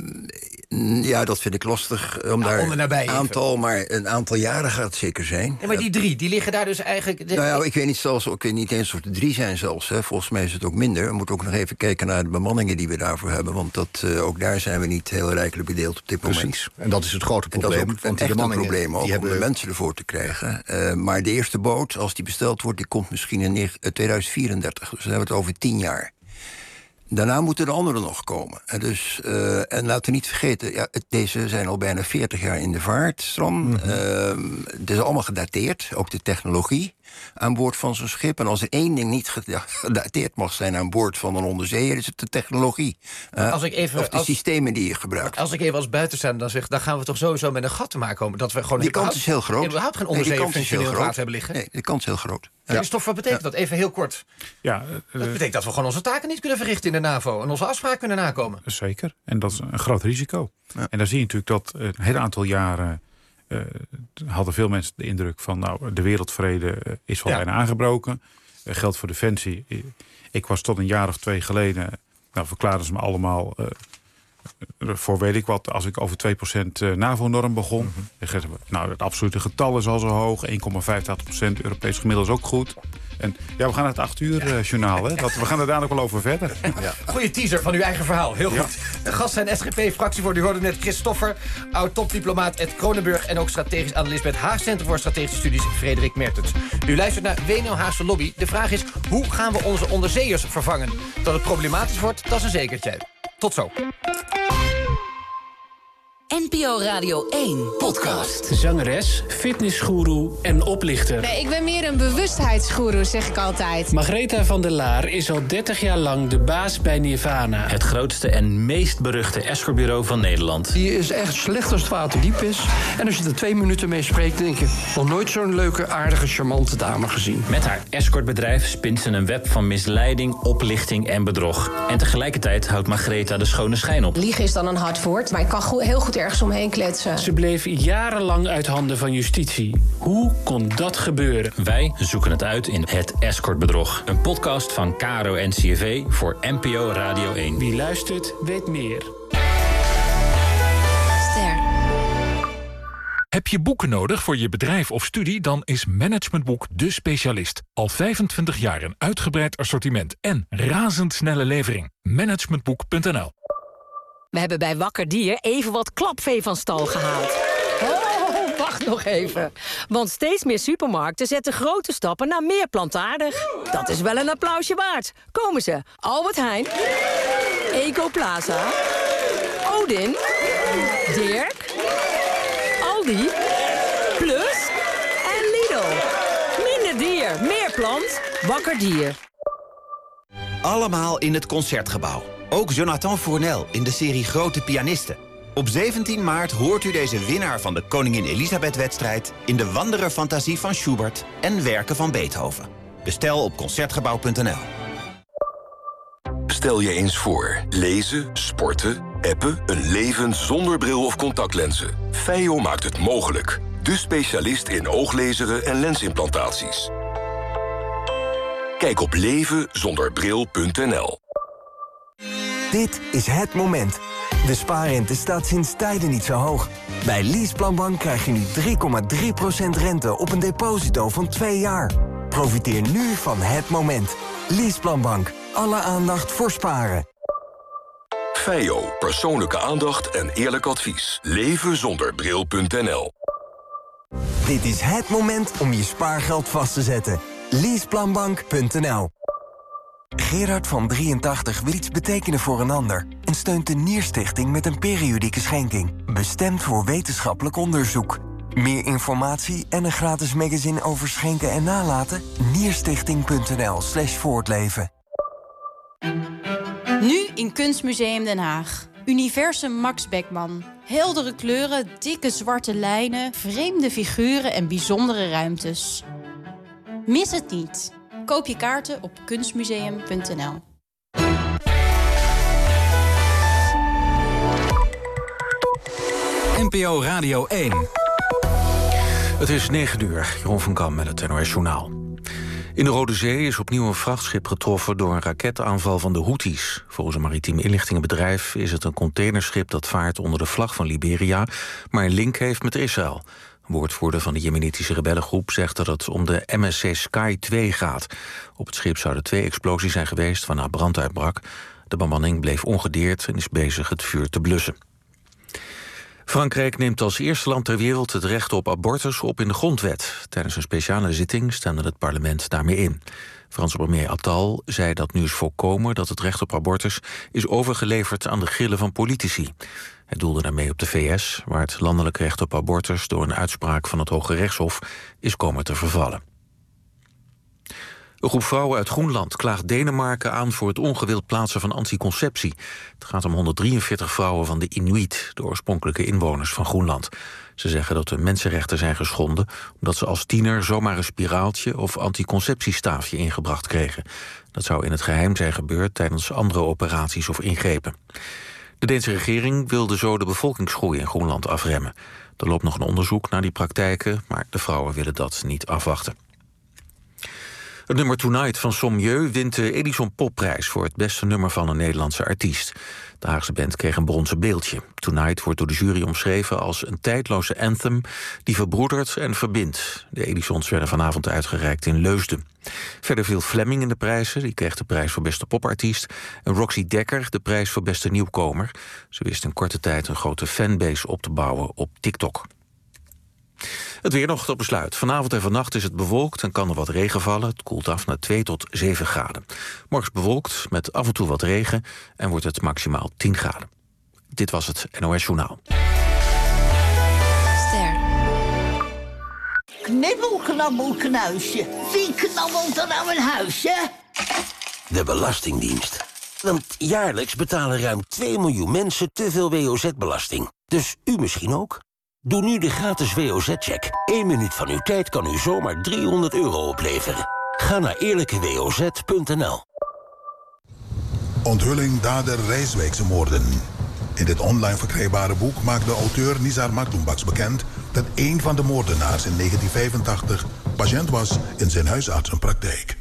Uh, ja, dat vind ik lastig om nou, daar een aantal, maar een aantal jaren gaat het zeker zijn. Ja, maar die drie, die liggen daar dus eigenlijk... De... Nou ja, ik weet niet, zelfs, ik weet niet eens of er drie zijn zelfs. Hè. Volgens mij is het ook minder. We moeten ook nog even kijken naar de bemanningen die we daarvoor hebben. Want dat, uh, ook daar zijn we niet heel rijkelijk bedeeld op dit moment. Precies. En dat is het grote probleem. En dat is ook want echt die een probleem ook, die hebben... om de mensen ervoor te krijgen. Uh, maar de eerste boot, als die besteld wordt, die komt misschien in tweeduizend vierendertig. Dus dan hebben we het over tien jaar. Daarna moeten de anderen nog komen. En, dus, uh, en laten we niet vergeten, ja, het, deze zijn al bijna veertig jaar in de vaart, Stram. Mm-hmm. Uh, het is allemaal gedateerd, ook de technologie aan boord van zo'n schip. En als er één ding niet gedateerd mag zijn aan boord van een onderzeeër, is het de technologie. Uh, als ik even, of de als, systemen die je gebruikt. Als ik even als buitenstaander dan zeg, dan gaan we toch sowieso met een gat te maken komen. Dat we gewoon die kans is heel groot. überhaupt geen onderzeeër nee, functioneel water hebben liggen. Nee, de kans is heel groot. Ja. Dus toch, wat betekent ja. dat? Even heel kort. Ja, uh, dat betekent dat we gewoon onze taken niet kunnen verrichten in de NAVO en onze afspraken kunnen nakomen. Zeker. En dat is een groot risico. Ja. En dan zie je natuurlijk dat een heel aantal jaren uh, hadden veel mensen de indruk van, nou, de wereldvrede uh, is wel ja. bijna aangebroken. Uh, geldt voor Defensie. Ik was tot een jaar of twee geleden, nou, verklaarden ze me allemaal uh, voor weet ik wat, als ik over twee procent NAVO-norm begon. Mm-hmm. Nou, het absolute getal is al zo hoog. één komma vijfentachtig procent Europees gemiddelde is ook goed. En ja, we gaan naar het acht uur ja. journaal. Hè? Dat, we gaan er dadelijk wel over verder. Ja. Goeie teaser van uw eigen verhaal. Heel goed. Ja. De gast zijn S G P-fractievoorzitter. U hoorde net Christoffer, oud-topdiplomaat Ed Kronenburg en ook strategisch analist bij het Haag Centrum voor Strategische Studies Frederik Mertens. U luistert naar W N L Haagse Lobby. De vraag is, hoe gaan we onze onderzeeërs vervangen? Dat het problematisch wordt, dat is een zekertje. Tot zo. N P O Radio één podcast. Zangeres, fitnessgoeroe en oplichter. Nee, ik ben meer een bewustheidsgoeroe, zeg ik altijd. Margreta van der Laar is al dertig jaar lang de baas bij Nirvana. Het grootste en meest beruchte escortbureau van Nederland. Die is echt slecht als het water diep is. En als je er twee minuten mee spreekt, denk je, nog nooit zo'n leuke, aardige, charmante dame gezien. Met haar escortbedrijf spint ze een web van misleiding, oplichting en bedrog. En tegelijkertijd houdt Margreta de schone schijn op. Liegen is dan een hard woord, maar ik kan heel goed ergens omheen kletsen. Ze bleef jarenlang uit handen van justitie. Hoe kon dat gebeuren? Wij zoeken het uit in Het Escortbedrog. Een podcast van K R O N C R V voor N P O Radio één. Wie luistert, weet meer. Ster. Heb je boeken nodig voor je bedrijf of studie? Dan is Managementboek de specialist. Al vijfentwintig jaar een uitgebreid assortiment en razendsnelle levering. Managementboek punt n l. We hebben bij Wakker Dier even wat klapvee van stal gehaald. Oh, wacht nog even. Want steeds meer supermarkten zetten grote stappen naar meer plantaardig. Dat is wel een applausje waard. Komen ze. Albert Heijn, Ecoplaza, Odin, Dirk, Aldi, Plus en Lidl. Minder dier, meer plant. Wakker Dier. Allemaal in het Concertgebouw. Ook Jonathan Fournel in de serie Grote Pianisten. Op zeventien maart hoort u deze winnaar van de Koningin Elisabeth-wedstrijd... in de Wandererfantasie van Schubert en werken van Beethoven. Bestel op concertgebouw punt n l. Stel je eens voor. Lezen, sporten, appen, een leven zonder bril of contactlenzen. Feio maakt het mogelijk. De specialist in ooglezeren en lensimplantaties. Kijk op leven zonder bril punt n l. Dit is het moment. De spaarrente staat sinds tijden niet zo hoog. Bij Leaseplanbank krijg je nu drie komma drie procent rente op een deposito van twee jaar. Profiteer nu van het moment. Leaseplanbank. Alle aandacht voor sparen. Feio. Persoonlijke aandacht en eerlijk advies. leven zonder bril punt n l. Dit is het moment om je spaargeld vast te zetten. Leaseplanbank punt n l. Gerard van drieëntachtig wil iets betekenen voor een ander en steunt de Nierstichting met een periodieke schenking, bestemd voor wetenschappelijk onderzoek. Meer informatie en een gratis magazine over schenken en nalaten? nierstichting.nl slash voortleven. Nu in Kunstmuseum Den Haag. Universum Max Beckmann. Heldere kleuren, dikke zwarte lijnen, vreemde figuren en bijzondere ruimtes. Mis het niet. Koop je kaarten op kunstmuseum punt n l. N P O Radio één. Het is negen uur, Jeroen van Kam met het N O S Journaal. In de Rode Zee is opnieuw een vrachtschip getroffen door een raketaanval van de Houthis. Volgens een maritiem inlichtingenbedrijf is het een containerschip dat vaart onder de vlag van Liberia, maar een link heeft met Israël. Een woordvoerder van de jemenitische rebellengroep zegt dat het om de M S C Sky twee gaat. Op het schip zouden twee explosies zijn geweest waarna brand uitbrak. De bemanning bleef ongedeerd en is bezig het vuur te blussen. Frankrijk neemt als eerste land ter wereld het recht op abortus op in de grondwet. Tijdens een speciale zitting stemde het parlement daarmee in. Franse premier Attal zei dat nu is voorkomen dat het recht op abortus is overgeleverd aan de grillen van politici. Hij doelde daarmee op de V S, waar het landelijk recht op abortus door een uitspraak van het Hoge Rechtshof is komen te vervallen. Een groep vrouwen uit Groenland klaagt Denemarken aan voor het ongewild plaatsen van anticonceptie. Het gaat om honderddrieënveertig vrouwen van de Inuit, de oorspronkelijke inwoners van Groenland. Ze zeggen dat hun mensenrechten zijn geschonden omdat ze als tiener zomaar een spiraaltje of anticonceptiestaafje ingebracht kregen. Dat zou in het geheim zijn gebeurd tijdens andere operaties of ingrepen. De Deense regering wilde zo de bevolkingsgroei in Groenland afremmen. Er loopt nog een onderzoek naar die praktijken, maar de vrouwen willen dat niet afwachten. Het nummer Tonight van Sommieu wint de Edison Popprijs voor het beste nummer van een Nederlandse artiest. De Haagse band kreeg een bronzen beeldje. Tonight wordt door de jury omschreven als een tijdloze anthem die verbroedert en verbindt. De Edisons werden vanavond uitgereikt in Leusden. Verder viel Fleming in de prijzen. Die kreeg de prijs voor beste popartiest. En Roxy Dekker de prijs voor beste nieuwkomer. Ze wist in korte tijd een grote fanbase op te bouwen op TikTok. Het weer nog tot besluit. Vanavond en vannacht is het bewolkt en kan er wat regen vallen. Het koelt af naar twee tot zeven graden. Morgen bewolkt met af en toe wat regen en wordt het maximaal tien graden. Dit was het N O S Journaal. Ster. Knibbel, knabbel, knuisje. Wie knabbelt er nou een huisje? De Belastingdienst. Want jaarlijks betalen ruim twee miljoen mensen te veel W O Z-belasting. Dus u misschien ook? Doe nu de gratis W O Z-check. Eén minuut van uw tijd kan u zomaar driehonderd euro opleveren. Ga naar eerlijke w o z punt n l. Onthulling dader Rijswijkse moorden. In dit online verkrijgbare boek maakt de auteur Nizar Maktoumbax bekend dat een van de moordenaars in negentien vijfentachtig patiënt was in zijn huisartsenpraktijk.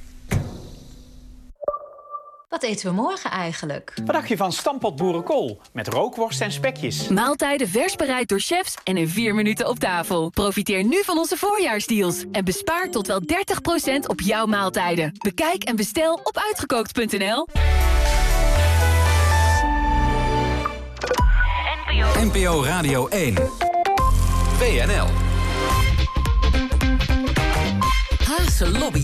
Wat eten we morgen eigenlijk? Wat dacht je van stampot boerenkool met rookworst en spekjes? Maaltijden vers bereid door chefs en in vier minuten op tafel. Profiteer nu van onze voorjaarsdeals en bespaar tot wel dertig procent op jouw maaltijden. Bekijk en bestel op uitgekookt punt n l. N P O Radio één. W N L. Haagse Lobby.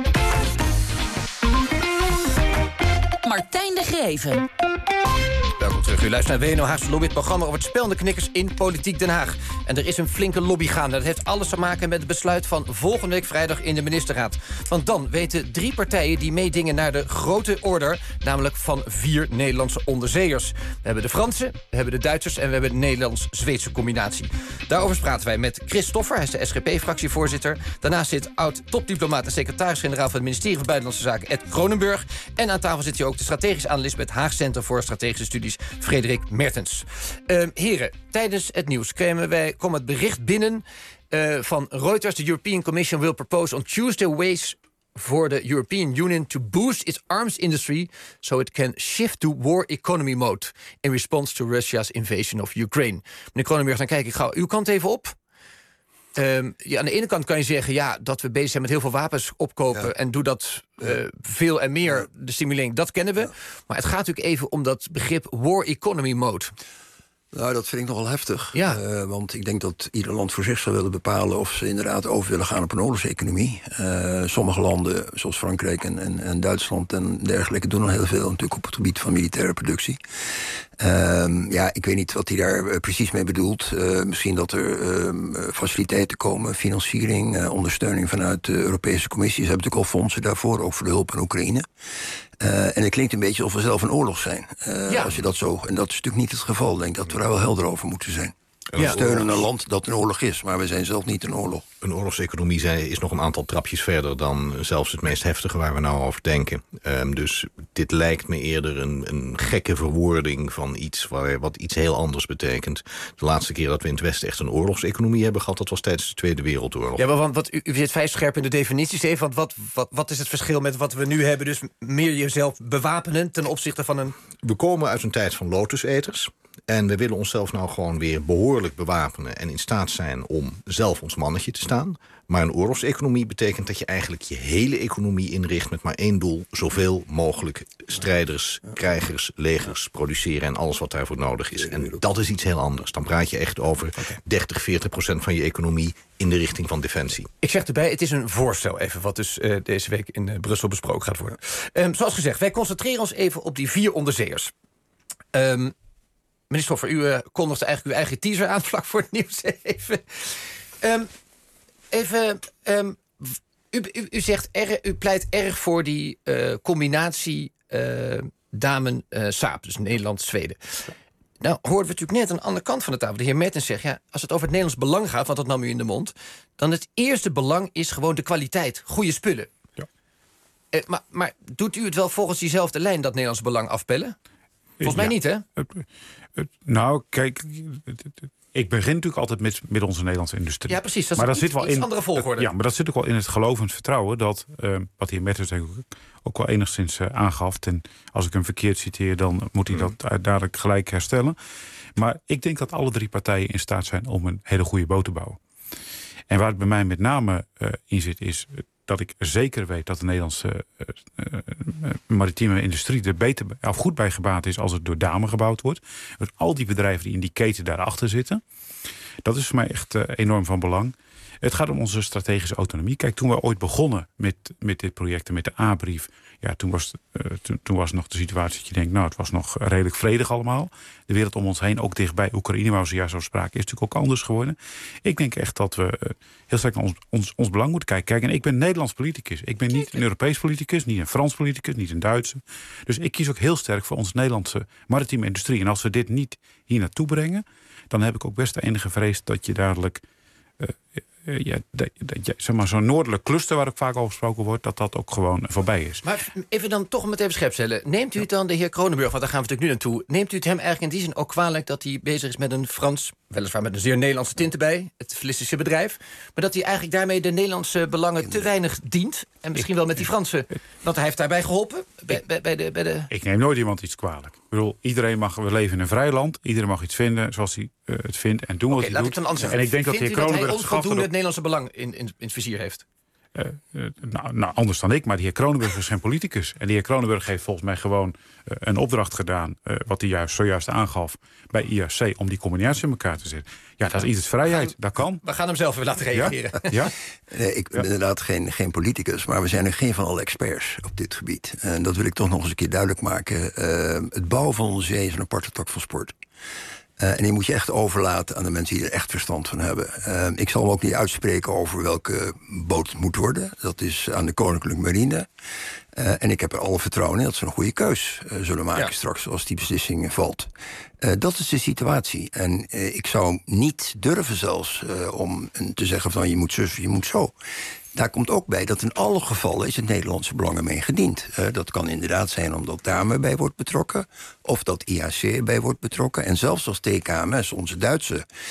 Martijn de Greven. Welkom terug. U luistert naar W N L Haagse Lobby, het programma over het spel en de knikkers in Politiek Den Haag. En er is een flinke lobby gaande. Dat heeft alles te maken met het besluit van volgende week vrijdag in de ministerraad. Want dan weten drie partijen die meedingen naar de grote order, namelijk van vier Nederlandse onderzeeërs. We hebben de Fransen, we hebben de Duitsers en we hebben de Nederlands-Zweedse combinatie. Daarover praten wij met Chris Stoffer, hij is de S G P-fractievoorzitter. Daarnaast zit oud-topdiplomaat en secretaris-generaal van het ministerie van Buitenlandse Zaken, Ed Kronenburg. En aan tafel zit hier ook de strategisch analist bij het Haag Centrum voor Strategische Studies, Frederik Mertens. Uh, heren, tijdens het nieuws kwamen wij, kwam het bericht binnen uh, van Reuters. The European Commission will propose on Tuesday ways for the European Union to boost its arms industry so it can shift to war economy mode in response to Russia's invasion of Ukraine. Meneer Kronenburg, dan kijk ik gauw uw kant even op. Um, ja, aan de ene kant kan je zeggen ja, dat we bezig zijn met heel veel wapens opkopen, ja, en doe dat uh, ja. veel en meer, ja. De stimulering, dat kennen we. Ja. Maar het gaat natuurlijk even om dat begrip war economy mode. Nou, dat vind ik nogal heftig. Ja. Uh, want ik denk dat ieder land voor zich zou willen bepalen of ze inderdaad over willen gaan op een oorlogseconomie. Uh, sommige landen, zoals Frankrijk en, en, en Duitsland en dergelijke, doen al heel veel natuurlijk op het gebied van militaire productie. Uh, ja, ik weet niet wat hij daar uh, precies mee bedoelt. Uh, misschien dat er uh, faciliteiten komen, financiering, uh, ondersteuning vanuit de Europese Commissie. Ze hebben natuurlijk al fondsen daarvoor, ook voor de hulp aan Oekraïne. Uh, en het klinkt een beetje alsof we zelf een oorlog zijn. Uh, ja. Als je dat zo, en dat is natuurlijk niet het geval. Ik denk dat we daar wel helder over moeten zijn. We ja. steunen een land dat een oorlog is, maar we zijn zelf niet een oorlog. Een oorlogseconomie is nog een aantal trapjes verder dan zelfs het meest heftige waar we nou over denken. Um, dus dit lijkt me eerder een, een gekke verwoording van iets waar, wat iets heel anders betekent. De laatste keer dat we in het Westen echt een oorlogseconomie hebben gehad, dat was tijdens de Tweede Wereldoorlog. Ja, maar want, wat, u, u zit vrij scherp in de definities even. Want wat, wat, wat is het verschil met wat we nu hebben? Dus meer jezelf bewapenen ten opzichte van een... We komen uit een tijd van lotuseters. En we willen onszelf nou gewoon weer behoorlijk bewapenen en in staat zijn om zelf ons mannetje te staan. Maar een oorlogseconomie betekent dat je eigenlijk je hele economie inricht met maar één doel: zoveel mogelijk strijders, krijgers, legers produceren en alles wat daarvoor nodig is. En dat is iets heel anders. Dan praat je echt over dertig, veertig procent van je economie in de richting van defensie. Ik zeg erbij, het is een voorstel even wat dus uh, deze week in uh, Brussel besproken gaat worden. Um, zoals gezegd, wij concentreren ons even op die vier onderzeeërs. Um, Meneer Stoffer, u uh, kondigde eigenlijk uw eigen teaser aan vlak voor het nieuws even. Um, even, um, u, u, u zegt, er, u pleit erg voor die uh, combinatie uh, Damen-Saab, uh, dus Nederland-Zweden. Nou hoorden we natuurlijk net aan de andere kant van de tafel de heer Mertens zegt, ja, als het over het Nederlands belang gaat, want dat nam u in de mond, dan het eerste belang is gewoon de kwaliteit, goede spullen. Ja. Uh, maar, maar doet u het wel volgens diezelfde lijn, dat Nederlands belang afpellen? Volgens mij ja. niet, hè? Het, het, nou, kijk, het, het, ik begin natuurlijk altijd met, met onze Nederlandse industrie. Ja, precies. Dat maar is dat iets, zit wel in andere volgorde. Ja, maar dat zit ook wel in het gelovend vertrouwen dat, uh, wat de heer Mertens ook wel enigszins uh, aangaf. En als ik hem verkeerd citeer, dan moet hij dat uh, dadelijk gelijk herstellen. Maar ik denk dat alle drie partijen in staat zijn om een hele goede boot te bouwen. En waar het bij mij met name uh, in zit, is dat ik zeker weet dat de Nederlandse uh, uh, maritieme industrie er beter of goed bij gebaat is als het door damen gebouwd wordt. Met al die bedrijven die in die keten daarachter zitten. Dat is voor mij echt uh, enorm van belang. Het gaat om onze strategische autonomie. Kijk, toen we ooit begonnen met, met dit project en met de A-brief, ja, toen was, uh, toen, toen was nog de situatie dat je denkt, nou, het was nog redelijk vredig allemaal. De wereld om ons heen, ook dichtbij Oekraïne, waar we zojuist over spraken, is natuurlijk ook anders geworden. Ik denk echt dat we uh, heel sterk naar ons, ons, ons belang moeten kijken. Kijk, en ik ben Nederlands politicus. Ik ben niet een Europees politicus, niet een Frans politicus, niet een Duitse. Dus ik kies ook heel sterk voor onze Nederlandse maritieme industrie. En als we dit niet hier naartoe brengen, dan heb ik ook best de enige vrees dat je dadelijk Uh, uh, ja, de, de, ja, zeg maar zo'n noordelijk cluster waar ook vaak over gesproken wordt, dat dat ook gewoon voorbij is. Maar even dan toch met even scherp stellen. Neemt u het dan de heer Kronenburg, want daar gaan we natuurlijk nu naartoe, neemt u het hem eigenlijk in die zin ook kwalijk dat hij bezig is met een Frans, weliswaar met een zeer Nederlandse tint erbij, het Flistische bedrijf, maar dat hij eigenlijk daarmee de Nederlandse belangen te weinig dient en misschien wel met die Franse, want hij heeft daarbij geholpen bij, bij, bij, de, bij de... Ik neem nooit iemand iets kwalijk. Ik bedoel, iedereen mag, we leven in een vrij land, iedereen mag iets vinden zoals hij uh, het vindt en doen wat okay, hij doet. En ik ik denk dat de heer Kronenburg dat hij onvoldoende het Nederlandse belang in, in, in het vizier heeft. Uh, uh, nou, nou, anders dan ik, maar de heer Kronenburg is geen politicus. En de heer Kronenburg heeft volgens mij gewoon uh, een opdracht gedaan, uh, wat hij juist, zojuist aangaf bij I A C, om die combinatie in elkaar te zetten. Ja, dat is ieders vrijheid, dat kan. We gaan hem zelf weer laten reageren. Ja? Ja? Nee, ik ben ja. inderdaad geen, geen politicus, maar we zijn er geen van alle experts op dit gebied. En dat wil ik toch nog eens een keer duidelijk maken. Uh, het bouwen van onze zee is een aparte tak van sport. Uh, en die moet je echt overlaten aan de mensen die er echt verstand van hebben. Uh, ik zal me ook niet uitspreken over welke boot het moet worden. Dat is aan de Koninklijke Marine. Uh, en ik heb er alle vertrouwen in dat ze een goede keus uh, zullen maken ja. straks als die beslissing valt. Uh, dat is de situatie. En uh, ik zou niet durven zelfs uh, om te zeggen van je moet zus of je moet zo. Daar komt ook bij dat in alle gevallen is het Nederlandse belang mee gediend. Uh, dat kan inderdaad zijn omdat Dame bij wordt betrokken, of dat I A C bij wordt betrokken. En zelfs als T K M S, onze Duitse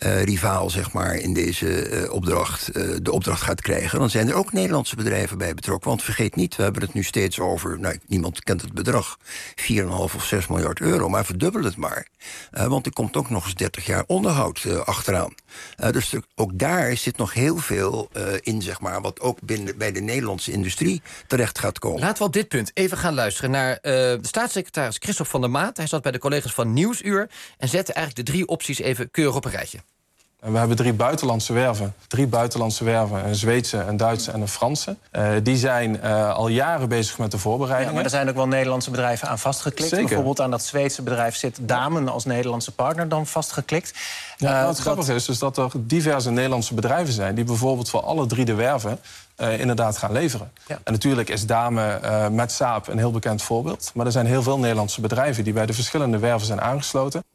uh, rivaal zeg maar, in deze uh, opdracht uh, de opdracht gaat krijgen, dan zijn er ook Nederlandse bedrijven bij betrokken. Want vergeet niet, we hebben het nu steeds over, nou, niemand kent het bedrag, vier komma vijf of zes miljard euro, maar verdubbel het maar. Uh, want er komt ook nog eens dertig jaar onderhoud uh, achteraan. Uh, dus er, ook daar zit nog heel veel uh, in, zeg maar, wat ook binnen, bij de Nederlandse industrie terecht gaat komen. Laten we op dit punt even gaan luisteren naar uh, de staatssecretaris Christophe van der Maat. Hij zat bij de collega's van Nieuwsuur en zette eigenlijk de drie opties even keurig op een rijtje. We hebben drie buitenlandse werven. Drie buitenlandse werven, een Zweedse, een Duitse en een Franse. Uh, die zijn uh, al jaren bezig met de voorbereidingen. Ja, maar er zijn ook wel Nederlandse bedrijven aan vastgeklikt. Zeker. Bijvoorbeeld aan dat Zweedse bedrijf zit Damen als Nederlandse partner dan vastgeklikt. Ja, uh, nou, het grappige dat... is dus dat er diverse Nederlandse bedrijven zijn die bijvoorbeeld voor alle drie de werven uh, inderdaad gaan leveren. Ja. En natuurlijk is Damen uh, met Saab een heel bekend voorbeeld. Maar er zijn heel veel Nederlandse bedrijven die bij de verschillende werven zijn aangesloten.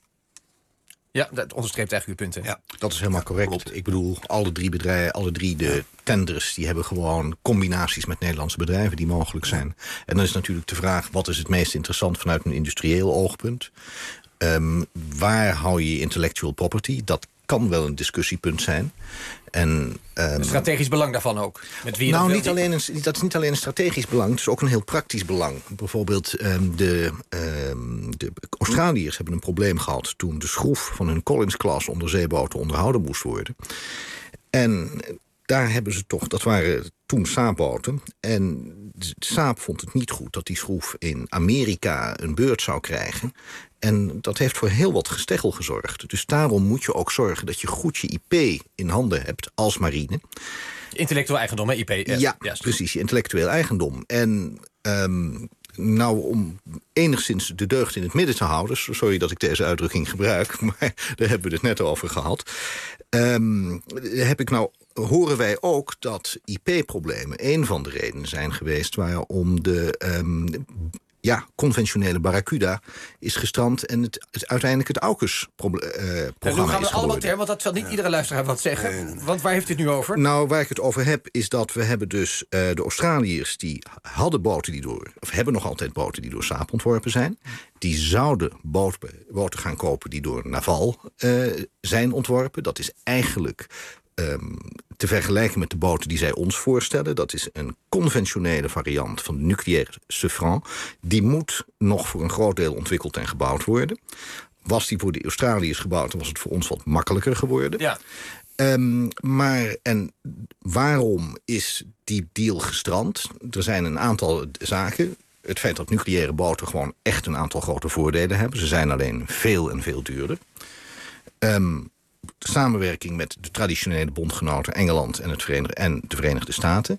Ja, dat onderstreept eigenlijk uw punten. Ja, dat is helemaal correct. Klopt. Ik bedoel, alle drie bedrijven, alle drie de tenders, die hebben gewoon combinaties met Nederlandse bedrijven die mogelijk zijn. En dan is natuurlijk de vraag, wat is het meest interessant vanuit een industrieel oogpunt? Um, waar hou je je intellectual property? Dat kan wel een discussiepunt zijn. En, um, strategisch belang daarvan ook? Met wie nou, dat, niet alleen een, dat is niet alleen een strategisch belang, het is ook een heel praktisch belang. Bijvoorbeeld um, de, um, de Australiërs hebben een probleem gehad toen de schroef van hun Collins-class onderzeeboten onderhouden moest worden. En daar hebben ze toch, dat waren toen Saab-boten. En Saab vond het niet goed dat die schroef in Amerika een beurt zou krijgen. En dat heeft voor heel wat gesteggel gezorgd. Dus daarom moet je ook zorgen dat je goed je I P in handen hebt als marine. Intellectueel eigendom, hè, I P? Yes. Ja, yes. precies, je intellectueel eigendom. En um, nou, om enigszins de deugd in het midden te houden, sorry dat ik deze uitdrukking gebruik, maar daar hebben we het net over gehad. Um, heb ik nou, horen wij ook dat I P-problemen een van de redenen zijn geweest waarom de um, ja, conventionele Barracuda is gestrand en het, het uiteindelijk het AUKUS-programma uh, is geworden. Nu gaan we allemaal ter, want dat zal niet ja. iedere luisteraar wat zeggen. Nee, nee, nee. Want waar heeft u het nu over? Nou, waar ik het over heb, is dat we hebben dus uh, de Australiërs die hadden boten die door, of hebben nog altijd boten die door Saab ontworpen zijn. Die zouden boten, boten gaan kopen die door Naval uh, zijn ontworpen. Dat is eigenlijk Um, te vergelijken met de boten die zij ons voorstellen. Dat is een conventionele variant van de nucleaire Safran. Die moet nog voor een groot deel ontwikkeld en gebouwd worden. Was die voor de Australiërs gebouwd, dan was het voor ons wat makkelijker geworden. Ja. Um, maar en waarom is die deal gestrand? Er zijn een aantal zaken. Het feit dat nucleaire boten gewoon echt een aantal grote voordelen hebben. Ze zijn alleen veel en veel duurder. Um, samenwerking met de traditionele bondgenoten Engeland en, het Verenigde, en de Verenigde Staten.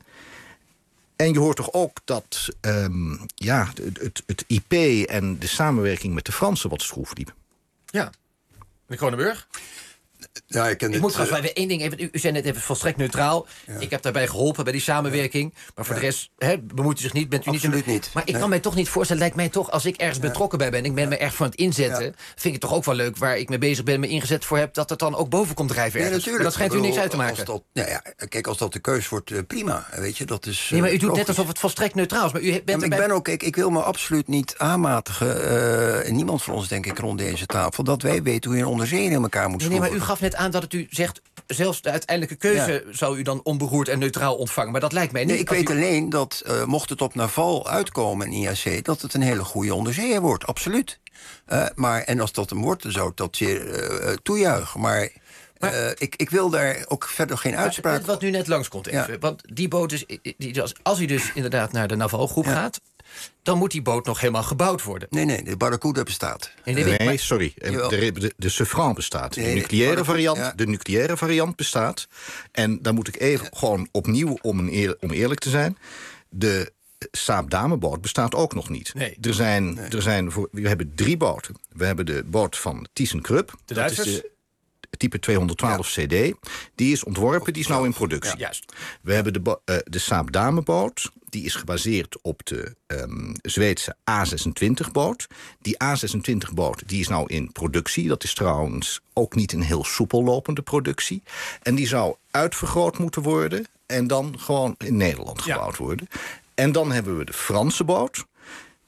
En je hoort toch ook dat um, ja, het, het, het I P en de samenwerking met de Fransen wat schroef liep. Ja. Meneer Kronenburg? Ja, ik ken ik dit, moet trouwens bij één ding even. U, u zei net even volstrekt neutraal. Ja. Ik heb daarbij geholpen bij die samenwerking. Maar voor ja. de rest he, bemoeit u zich niet. Bent u Absoluut niet, in, niet. Maar ik nee. kan mij toch niet voorstellen. Lijkt mij toch, als ik ergens ja. betrokken bij ben, ik ben ja. me erg van het inzetten. Ja. Vind ik het toch ook wel leuk waar ik mee bezig ben, me ingezet voor heb, dat het dan ook boven komt drijven. Nee, maar dat schijnt u niks uit te maken. Dat, nou ja, kijk, als dat de keus wordt, uh, prima. Weet je, dat is. Uh, nee, maar u doet logisch. net alsof het volstrekt neutraal is. Maar u bent ja, maar ik ben ook. Ik, ik wil me absoluut niet aanmatigen. Uh, en niemand van ons, denk ik, rond deze tafel, dat wij weten hoe je een onderzee in elkaar moet schroeven. Nee, nee, maar u gaf net aan dat het u zegt, zelfs de uiteindelijke keuze ja. zou u dan onberoerd en neutraal ontvangen. Maar dat lijkt mij niet. Nee, ik weet u... alleen dat, uh, mocht het op Naval uitkomen in I A C, dat het een hele goede onderzeeër wordt, absoluut. Uh, maar, en als dat hem wordt, dan zou ik dat zeer uh, toejuichen. Maar, maar uh, ik, ik wil daar ook verder geen uitspraak. Wat nu net langskomt even. Ja. Want die boot is, die, als, als hij dus inderdaad naar de Navalgroep ja. gaat, dan moet die boot nog helemaal gebouwd worden. Nee, nee, de Barracuda bestaat. Nee, nee, nee sorry. De, de, de Safran bestaat. De, nee, nucleaire variant, ja. de nucleaire variant bestaat. En dan moet ik even ja. gewoon opnieuw, om, een eer, om eerlijk te zijn, de Saab-Dameboot bestaat ook nog niet. Nee. Er zijn, nee. er zijn voor, we hebben drie boten. We hebben de boot van ThyssenKrupp. De Duitsers? Dat is de type tweehonderdtwaalf ja. C D. Die is ontworpen, die is nou in productie. Ja, juist. We hebben de, uh, de Saab-Dameboot. Die is gebaseerd op de um, Zweedse A zesentwintig-boot. Die A zesentwintig-boot die is nou in productie. Dat is trouwens ook niet een heel soepel lopende productie. En die zou uitvergroot moeten worden en dan gewoon in Nederland gebouwd ja. worden. En dan hebben we de Franse boot.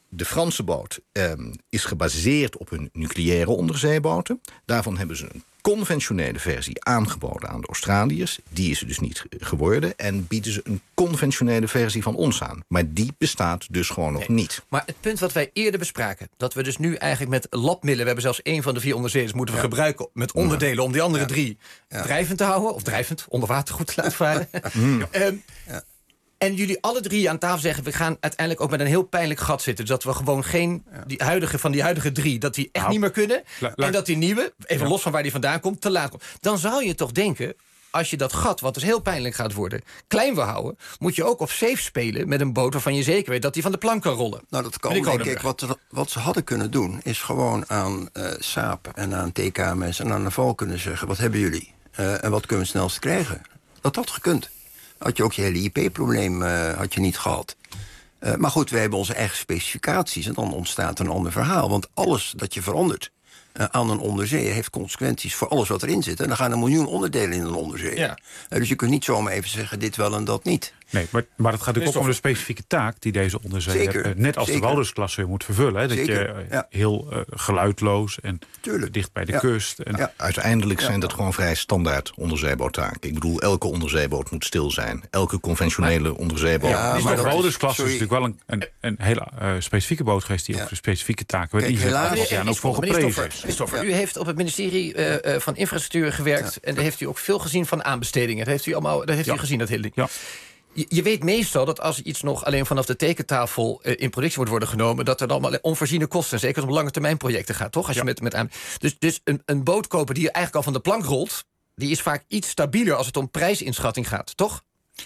de Franse boot eh, is gebaseerd op hun nucleaire onderzeeboten. Daarvan hebben ze een conventionele versie aangeboden aan de Australiërs. Die is er dus niet geworden. En bieden ze een conventionele versie van ons aan. Maar die bestaat dus gewoon nog nee. niet. Maar het punt wat wij eerder bespraken, dat we dus nu eigenlijk met labmiddelen, we hebben zelfs één van de vier onderzeeërs moeten we ja. gebruiken met onderdelen om die andere ja. drie ja. drijvend te houden. Of drijvend, onder water goed te laten varen. mm. um, ja. En jullie alle drie aan tafel zeggen, we gaan uiteindelijk ook met een heel pijnlijk gat zitten. Dus dat we gewoon geen, die huidige, van die huidige drie, dat die echt nou, niet meer kunnen. La, la, en dat die nieuwe, even ja. los van waar die vandaan komt, te laat komt. Dan zou je toch denken, als je dat gat, wat dus heel pijnlijk gaat worden, klein wil houden, moet je ook op safe spelen met een boot waarvan je zeker weet dat die van de plank kan rollen. Nou, dat kan, denk ik. Wat, wat ze hadden kunnen doen, is gewoon aan uh, Saab en aan T K M S en aan Naval kunnen zeggen, wat hebben jullie? Uh, en wat kunnen we het snelst krijgen? Dat had gekund. Had je ook je hele I P-probleem uh, had je niet gehad. Uh, maar goed, wij hebben onze eigen specificaties en dan ontstaat een ander verhaal. Want alles dat je verandert uh, aan een onderzee heeft consequenties voor alles wat erin zit. En dan gaan een miljoen onderdelen in een onderzee. Ja. Uh, dus je kunt niet zomaar even zeggen dit wel en dat niet. Nee, maar, maar het gaat natuurlijk ook om de specifieke taak die deze onderzee heeft. Net als zeker. de Walrusklasse moet vervullen. Hè, dat zeker. je ja. heel uh, geluidloos en Tuurlijk. dicht bij de ja. kust. En ja. Uiteindelijk zijn ja. dat gewoon vrij standaard onderzeeboottaken. Ik bedoel, elke onderzeeboot moet stil zijn. Elke conventionele maar, onderzeeboot. Ja, maar, maar de Walrusklasse is natuurlijk wel een, een, een hele uh, specifieke boot geweest die ja. ook de specifieke taken werd ingezet. Helaas, en ook voor geprezen. Ja. U heeft op het ministerie uh, uh, van Infrastructuur gewerkt. Ja. En daar heeft u ook veel gezien van aanbestedingen. Dat heeft u allemaal, dat heeft ja. u gezien, dat hele ding. Ja. Je, je weet meestal dat als iets nog alleen vanaf de tekentafel uh, in productie wordt worden genomen, dat er dan allemaal onvoorziene kosten, zeker als het om lange termijn projecten gaat, toch? Als ja. je met, met aan... Dus, dus een, een boot kopen die eigenlijk al van de plank rolt, die is vaak iets stabieler als het om prijsinschatting gaat, toch?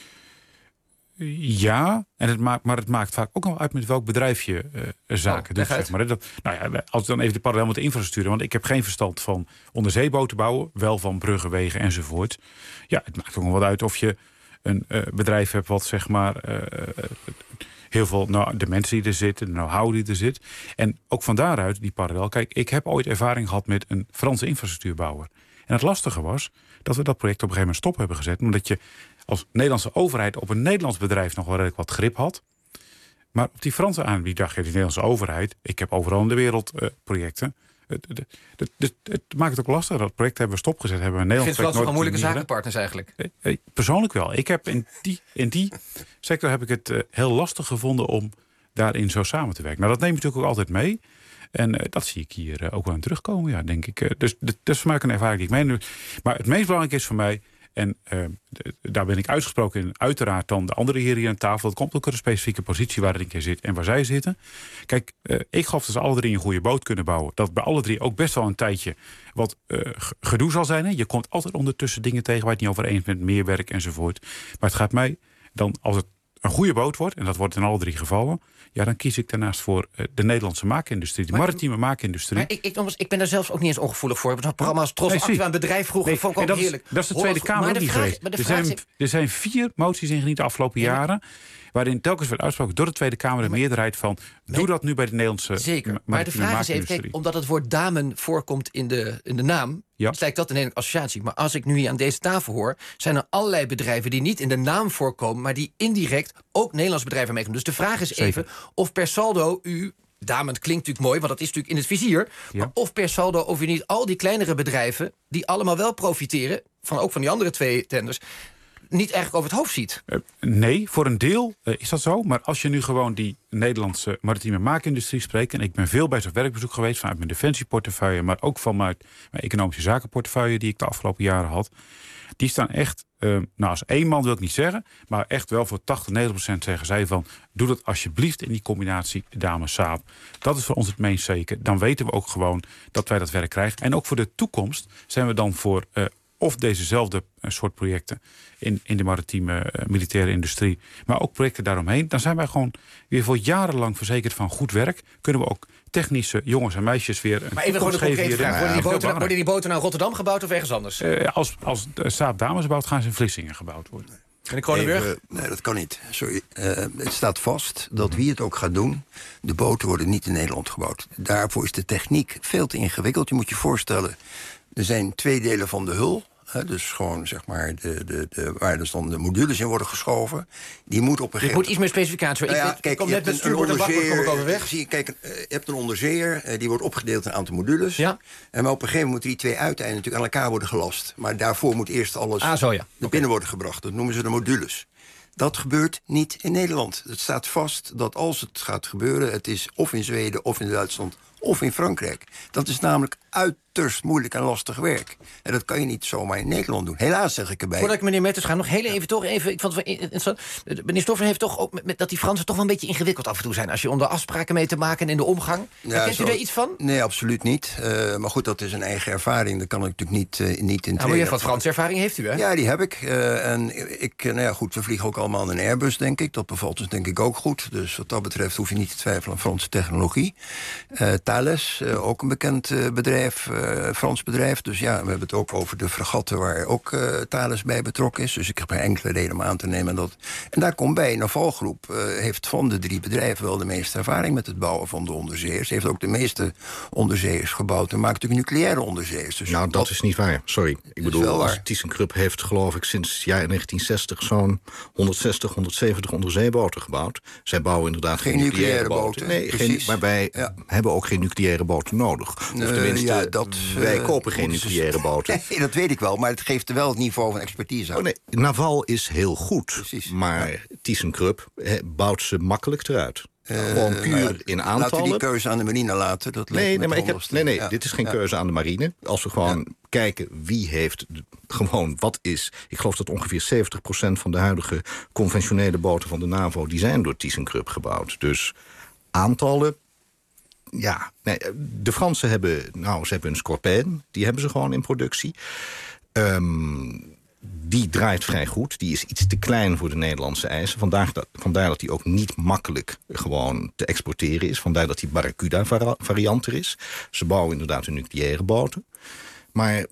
Ja, en het maakt, maar het maakt vaak ook nog uit met welk bedrijf je uh, zaken oh, doet. Zeg maar. Dat, nou ja, als ik dan even de parallel met de infrastructuur, want ik heb geen verstand van onderzeeboten bouwen, wel van bruggen, wegen enzovoort. Ja, het maakt ook nog wat uit of je een uh, bedrijf hebt wat zeg maar uh, heel veel, nou, de mensen die er zitten, de know-how die er zit. En ook van daaruit die parallel. Kijk, ik heb ooit ervaring gehad met een Franse infrastructuurbouwer. En het lastige was dat we dat project op een gegeven moment stop hebben gezet, omdat je als Nederlandse overheid op een Nederlands bedrijf nog wel redelijk wat grip had. Maar op die Franse aanbieder dacht je, die Nederlandse overheid, ik heb overal in de wereld uh, projecten. Het, het, het, het, het maakt het ook lastig. Dat project hebben we stopgezet. Hebben we in Nederland. Ik vind het wel moeilijke zakenpartners eigenlijk. Persoonlijk wel. Ik heb in die, in die sector heb ik het uh, heel lastig gevonden om daarin zo samen te werken. Nou, dat neem je natuurlijk ook altijd mee. En uh, dat zie ik hier uh, ook wel in terugkomen, ja, denk ik. Uh, dus dat is voor mij een ervaring die ik meeneem. Maar het meest belangrijke is voor mij, en uh, daar ben ik uitgesproken in, uiteraard dan de andere heren hier aan tafel. Dat komt ook uit een specifieke positie waar ik in zit en waar zij zitten. Kijk, uh, ik geloof dat ze alle drie een goede boot kunnen bouwen. Dat bij alle drie ook best wel een tijdje wat uh, gedoe zal zijn. Hè. Je komt altijd ondertussen dingen tegen waar je het niet over eens bent, meer werk enzovoort. Maar het gaat mij dan, als het een goede boot wordt, en dat wordt in alle drie gevallen, ja, dan kies ik daarnaast voor uh, de Nederlandse maakindustrie, de maar, maritieme maakindustrie. Maar ik, ik, nogmaals, ik ben daar zelfs ook niet eens ongevoelig voor. Het programma's Tros, nee, actief aan bedrijf vroeger, nee, vond ik ook dat heerlijk. Is, dat is de Tweede Kamer niet geweest. Er zijn, heeft... er zijn vier moties ingediend de afgelopen ja, jaren, waarin telkens werd uitgesproken door de Tweede Kamer de maar, meerderheid van, doe nee, dat nu bij de Nederlandse zeker. Maar de vraag is even, kijk, omdat het woord damen voorkomt in de, in de naam, ja. dus lijkt dat een hele associatie. Maar als ik nu hier aan deze tafel hoor, zijn er allerlei bedrijven die niet in de naam voorkomen, maar die indirect ook Nederlandse bedrijven meekomen. Dus de vraag is zeker. even of per saldo u, dames, het klinkt natuurlijk mooi, want dat is natuurlijk in het vizier, ja. maar of per saldo of u niet al die kleinere bedrijven, die allemaal wel profiteren, van ook van die andere twee tenders, niet eigenlijk over het hoofd ziet. Uh, nee, voor een deel uh, is dat zo. Maar als je nu gewoon die Nederlandse maritieme maakindustrie spreekt, en ik ben veel bij zo'n werkbezoek geweest vanuit mijn defensieportefeuille, maar ook vanuit mijn economische zakenportefeuille die ik de afgelopen jaren had, die staan echt, uh, nou als één man wil ik niet zeggen, maar echt wel voor tachtig, negentig procent zeggen zij van, doe dat alsjeblieft in die combinatie dames Saab. Dat is voor ons het meest zeker. Dan weten we ook gewoon dat wij dat werk krijgen. En ook voor de toekomst zijn we dan voor Uh, of dezezelfde soort projecten in, in de maritieme uh, militaire industrie, maar ook projecten daaromheen. Dan zijn wij gewoon weer voor jarenlang verzekerd van goed werk. Kunnen we ook technische jongens en meisjes weer een maar even gewoon een concrete vraag. Worden die, boten, worden die boten nou Rotterdam gebouwd of ergens anders? Uh, als als Saab dames bouwt, gaan ze in Vlissingen gebouwd worden. En in Kronenburg? Even, nee, dat kan niet. Sorry. Uh, het staat vast dat wie het ook gaat doen, de boten worden niet in Nederland gebouwd. Daarvoor is de techniek veel te ingewikkeld. Je moet je voorstellen, er zijn twee delen van de hul. Hè, dus gewoon zeg maar de, de, de, waar dus dan de modules in worden geschoven. Die moet op een gegeven moment. Iets meer specificatie. Nou ja, ik, weet, kijk, ik kom je net met hebt een stuurboord en wachtwoord, kom ik onderzeeër, over weg. Zie je, kijk, uh, je hebt een onderzeeër, uh, die wordt opgedeeld in een aantal modules. Ja. En maar op een gegeven moment moeten die twee uiteinden natuurlijk aan elkaar worden gelast. Maar daarvoor moet eerst alles ah, zo, ja. naar okay. binnen worden gebracht. Dat noemen ze de modules. Dat gebeurt niet in Nederland. Het staat vast dat als het gaat gebeuren, het is of in Zweden of in Duitsland of in Frankrijk. Dat is namelijk uiterst moeilijk en lastig werk. En dat kan je niet zomaar in Nederland doen. Helaas, zeg ik erbij. Voordat ik meneer Metters ga, nog heel even toch even. Ik vond het wel interessant. Meneer Stoffer heeft toch ook met, met dat die Fransen toch wel een beetje ingewikkeld af en toe zijn. Als je om de afspraken mee te maken en in de omgang. Ja, kent u daar iets van? Nee, absoluut niet. Uh, maar goed, dat is een eigen ervaring. Dat kan ik natuurlijk niet, uh, niet in. Nou, maar je hebt wat Franse ervaring, heeft u, hè? Ja, die heb ik. Uh, en ik, nou ja, goed, we vliegen ook allemaal in een Airbus, denk ik. Dat bevalt ons denk ik ook goed. Dus wat dat betreft hoef je niet te twijfelen aan Franse technologie. Uh, Thales, uh, ook een bekend uh, bedrijf, uh, Frans bedrijf. Dus ja, we hebben het ook over de fregatten waar ook uh, Thales bij betrokken is. Dus ik heb er enkele reden om aan te nemen dat. En daar komt bij, Navalgroep uh, heeft van de drie bedrijven wel de meeste ervaring met het bouwen van de onderzeeërs. Heeft ook de meeste onderzeeërs gebouwd en maakt natuurlijk nucleaire onderzeeërs. Dus nou, dat, dat is niet waar. Sorry. Ik bedoel, ThyssenKrupp heeft geloof ik sinds jaar negentien zestig zo'n honderdzestig, honderdzeventig onderzeeboten gebouwd. Zij bouwen inderdaad geen, geen nucleaire, nucleaire boten. boten. Nee, geen, maar wij ja. hebben ook geen nucleaire boten nodig. Of tenminste, uh, ja, dat, wij uh, kopen geen nucleaire boten. Nee, dat weet ik wel, maar het geeft wel het niveau van expertise aan. Oh, nee, Naval is heel goed, Precies. maar ja. ThyssenKrupp he, bouwt ze makkelijk eruit. Uh, Gewoon puur nou ja, in aantallen. Laten we die keuze aan de marine laten. Dat nee, nee, maar ik heb, nee, nee ja. dit is geen ja. keuze aan de marine. Als we gewoon ja. kijken wie heeft gewoon wat is. Ik geloof dat ongeveer zeventig procent van de huidige conventionele boten van de NAVO die zijn door ThyssenKrupp gebouwd. Dus aantallen. Ja, nee, de Fransen hebben, nou, ze hebben een Scorpène. Die hebben ze gewoon in productie. Um, Die draait vrij goed. Die is iets te klein voor de Nederlandse eisen. Vandaar dat, vandaar dat die ook niet makkelijk gewoon te exporteren is. Vandaar dat die Barracuda-variant er is. Ze bouwen inderdaad een nucleaire boten. Maar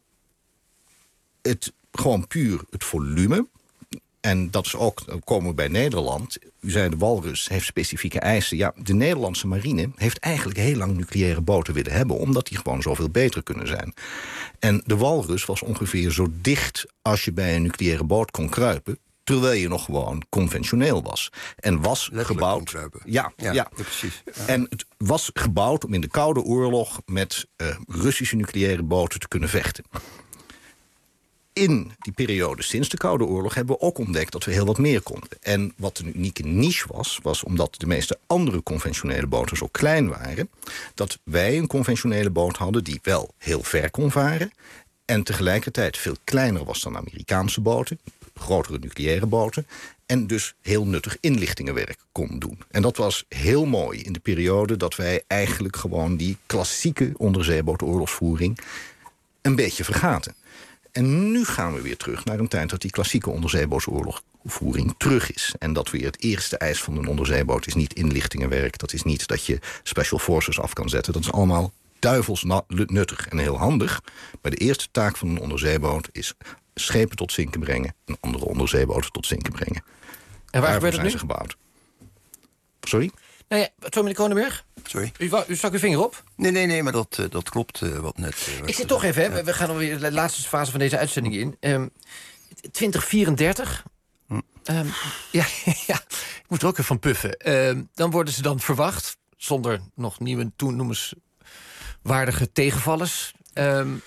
het, gewoon puur het volume. En dat is ook, dan komen we bij Nederland. U zei de Walrus heeft specifieke eisen. Ja, de Nederlandse marine heeft eigenlijk heel lang nucleaire boten willen hebben, omdat die gewoon zoveel beter kunnen zijn. En de Walrus was ongeveer zo dicht als je bij een nucleaire boot kon kruipen, terwijl je nog gewoon conventioneel was. En was Letterlijk gebouwd. Ja, Ja, ja. ja, precies. Ja. En het was gebouwd om in de Koude Oorlog met uh, Russische nucleaire boten te kunnen vechten. In die periode sinds de Koude Oorlog hebben we ook ontdekt dat we heel wat meer konden. En wat een unieke niche was, was omdat de meeste andere conventionele boten zo klein waren, dat wij een conventionele boot hadden die wel heel ver kon varen en tegelijkertijd veel kleiner was dan Amerikaanse boten, grotere nucleaire boten, en dus heel nuttig inlichtingenwerk kon doen. En dat was heel mooi in de periode dat wij eigenlijk gewoon die klassieke onderzeebootoorlogsvoering een beetje vergaten. En nu gaan we weer terug naar een tijd dat die klassieke onderzeebootoorlogvoering terug is. En dat weer het eerste eis van een onderzeeboot is niet inlichtingenwerk. Dat is niet dat je special forces af kan zetten. Dat is allemaal duivels nuttig en heel handig. Maar de eerste taak van een onderzeeboot is schepen tot zinken brengen en andere onderzeeboten tot zinken brengen. En waar gebeurt het nu? Zijn ze gebouwd. Sorry? Nou ja, sorry meneer Kronenberg. Sorry? U, u stak uw vinger op? Nee, nee, nee, maar dat, uh, dat klopt uh, wat net. Uh, ik zit toch even, hè. Ja. We gaan alweer de laatste fase van deze uitzending in. Um, twintig vierendertig. Hm. Um, ja, ja, ik moet er ook even van puffen. Um, dan worden ze dan verwacht, zonder nog nieuwe toenoemenswaardige tegenvallers. Um,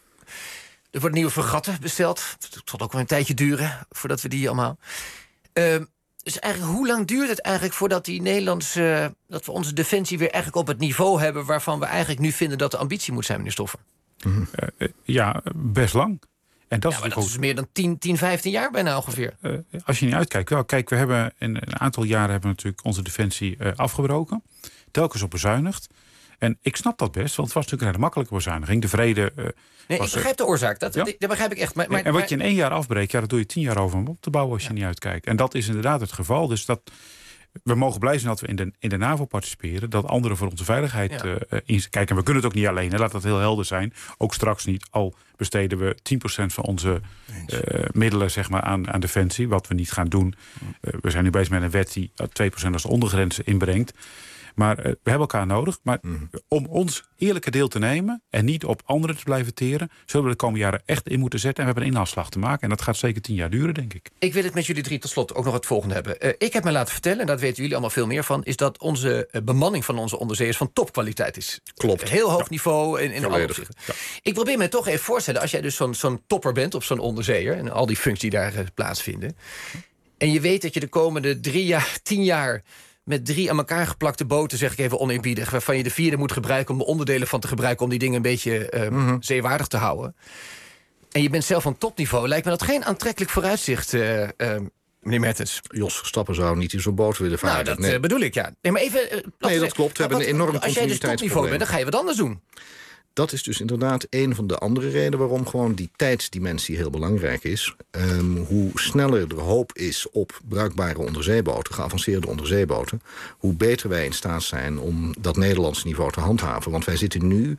er worden nieuwe fregatten besteld. Het zal ook wel een tijdje duren voordat we die allemaal. Um, Dus eigenlijk, hoe lang duurt het eigenlijk voordat die Nederlandse, dat we onze defensie weer eigenlijk op het niveau hebben waarvan we eigenlijk nu vinden dat de ambitie moet zijn, meneer Stoffer? Mm-hmm. Uh, ja, best lang. En dat, ja, is, maar dat is meer dan tien, tien, vijftien jaar bijna ongeveer. Uh, als je niet uitkijkt, wel. Kijk, we hebben in een aantal jaren hebben we natuurlijk onze defensie uh, afgebroken. Telkens op bezuinigd. En ik snap dat best, want het was natuurlijk een hele makkelijke bezuiniging. De vrede. Uh, nee, was, ik begrijp de oorzaak. Dat, ja? dat begrijp ik echt. Maar, maar, en wat je in één jaar afbreekt, ja, dat doe je tien jaar over om op te bouwen als ja. je niet uitkijkt. En dat is inderdaad het geval. Dus dat we mogen blij zijn dat we in de, in de NAVO participeren. Dat anderen voor onze veiligheid ja. uh, in kijken. En we kunnen het ook niet alleen. Hè. Laat dat heel helder zijn. Ook straks niet. Al besteden we tien procent van onze uh, middelen zeg maar, aan, aan defensie. Wat we niet gaan doen. Uh, we zijn nu bezig met een wet die twee procent als ondergrenzen inbrengt. Maar uh, we hebben elkaar nodig. Maar mm. om ons eerlijke deel te nemen en niet op anderen te blijven teren, zullen we de komende jaren echt in moeten zetten. En we hebben een inhaalslag te maken. En dat gaat zeker tien jaar duren, denk ik. Ik wil het met jullie drie tot slot ook nog het volgende hebben. Uh, ik heb me laten vertellen, en dat weten jullie allemaal veel meer van, is dat onze uh, bemanning van onze onderzeeërs van topkwaliteit is. Klopt. Heel hoog ja. niveau in, in alle opzichten. Ja. Ik probeer me toch even voorstellen, als jij dus zo'n zo'n topper bent op zo'n onderzeeër en al die functies die daar uh, plaatsvinden. En je weet dat je de komende drie jaar, tien jaar met drie aan elkaar geplakte boten, zeg ik even oneerbiedig, waarvan je de vierde moet gebruiken om de onderdelen van te gebruiken om die dingen een beetje uh, mm-hmm. zeewaardig te houden. En je bent zelf van topniveau. Lijkt me dat geen aantrekkelijk vooruitzicht, uh, uh, meneer Mertens. Jos Verstappen zou niet in zo'n boot willen varen. Nou, dat nee. uh, bedoel ik, ja. Nee, maar even, uh, nee, dat klopt. We hebben een enorm Als jij dus topniveau bent, dan ga je wat anders doen. Dat is dus inderdaad een van de andere redenen waarom gewoon die tijdsdimensie heel belangrijk is. Um, hoe sneller er hoop is op bruikbare onderzeeboten, geavanceerde onderzeeboten, hoe beter wij in staat zijn om dat Nederlandse niveau te handhaven. Want wij zitten nu,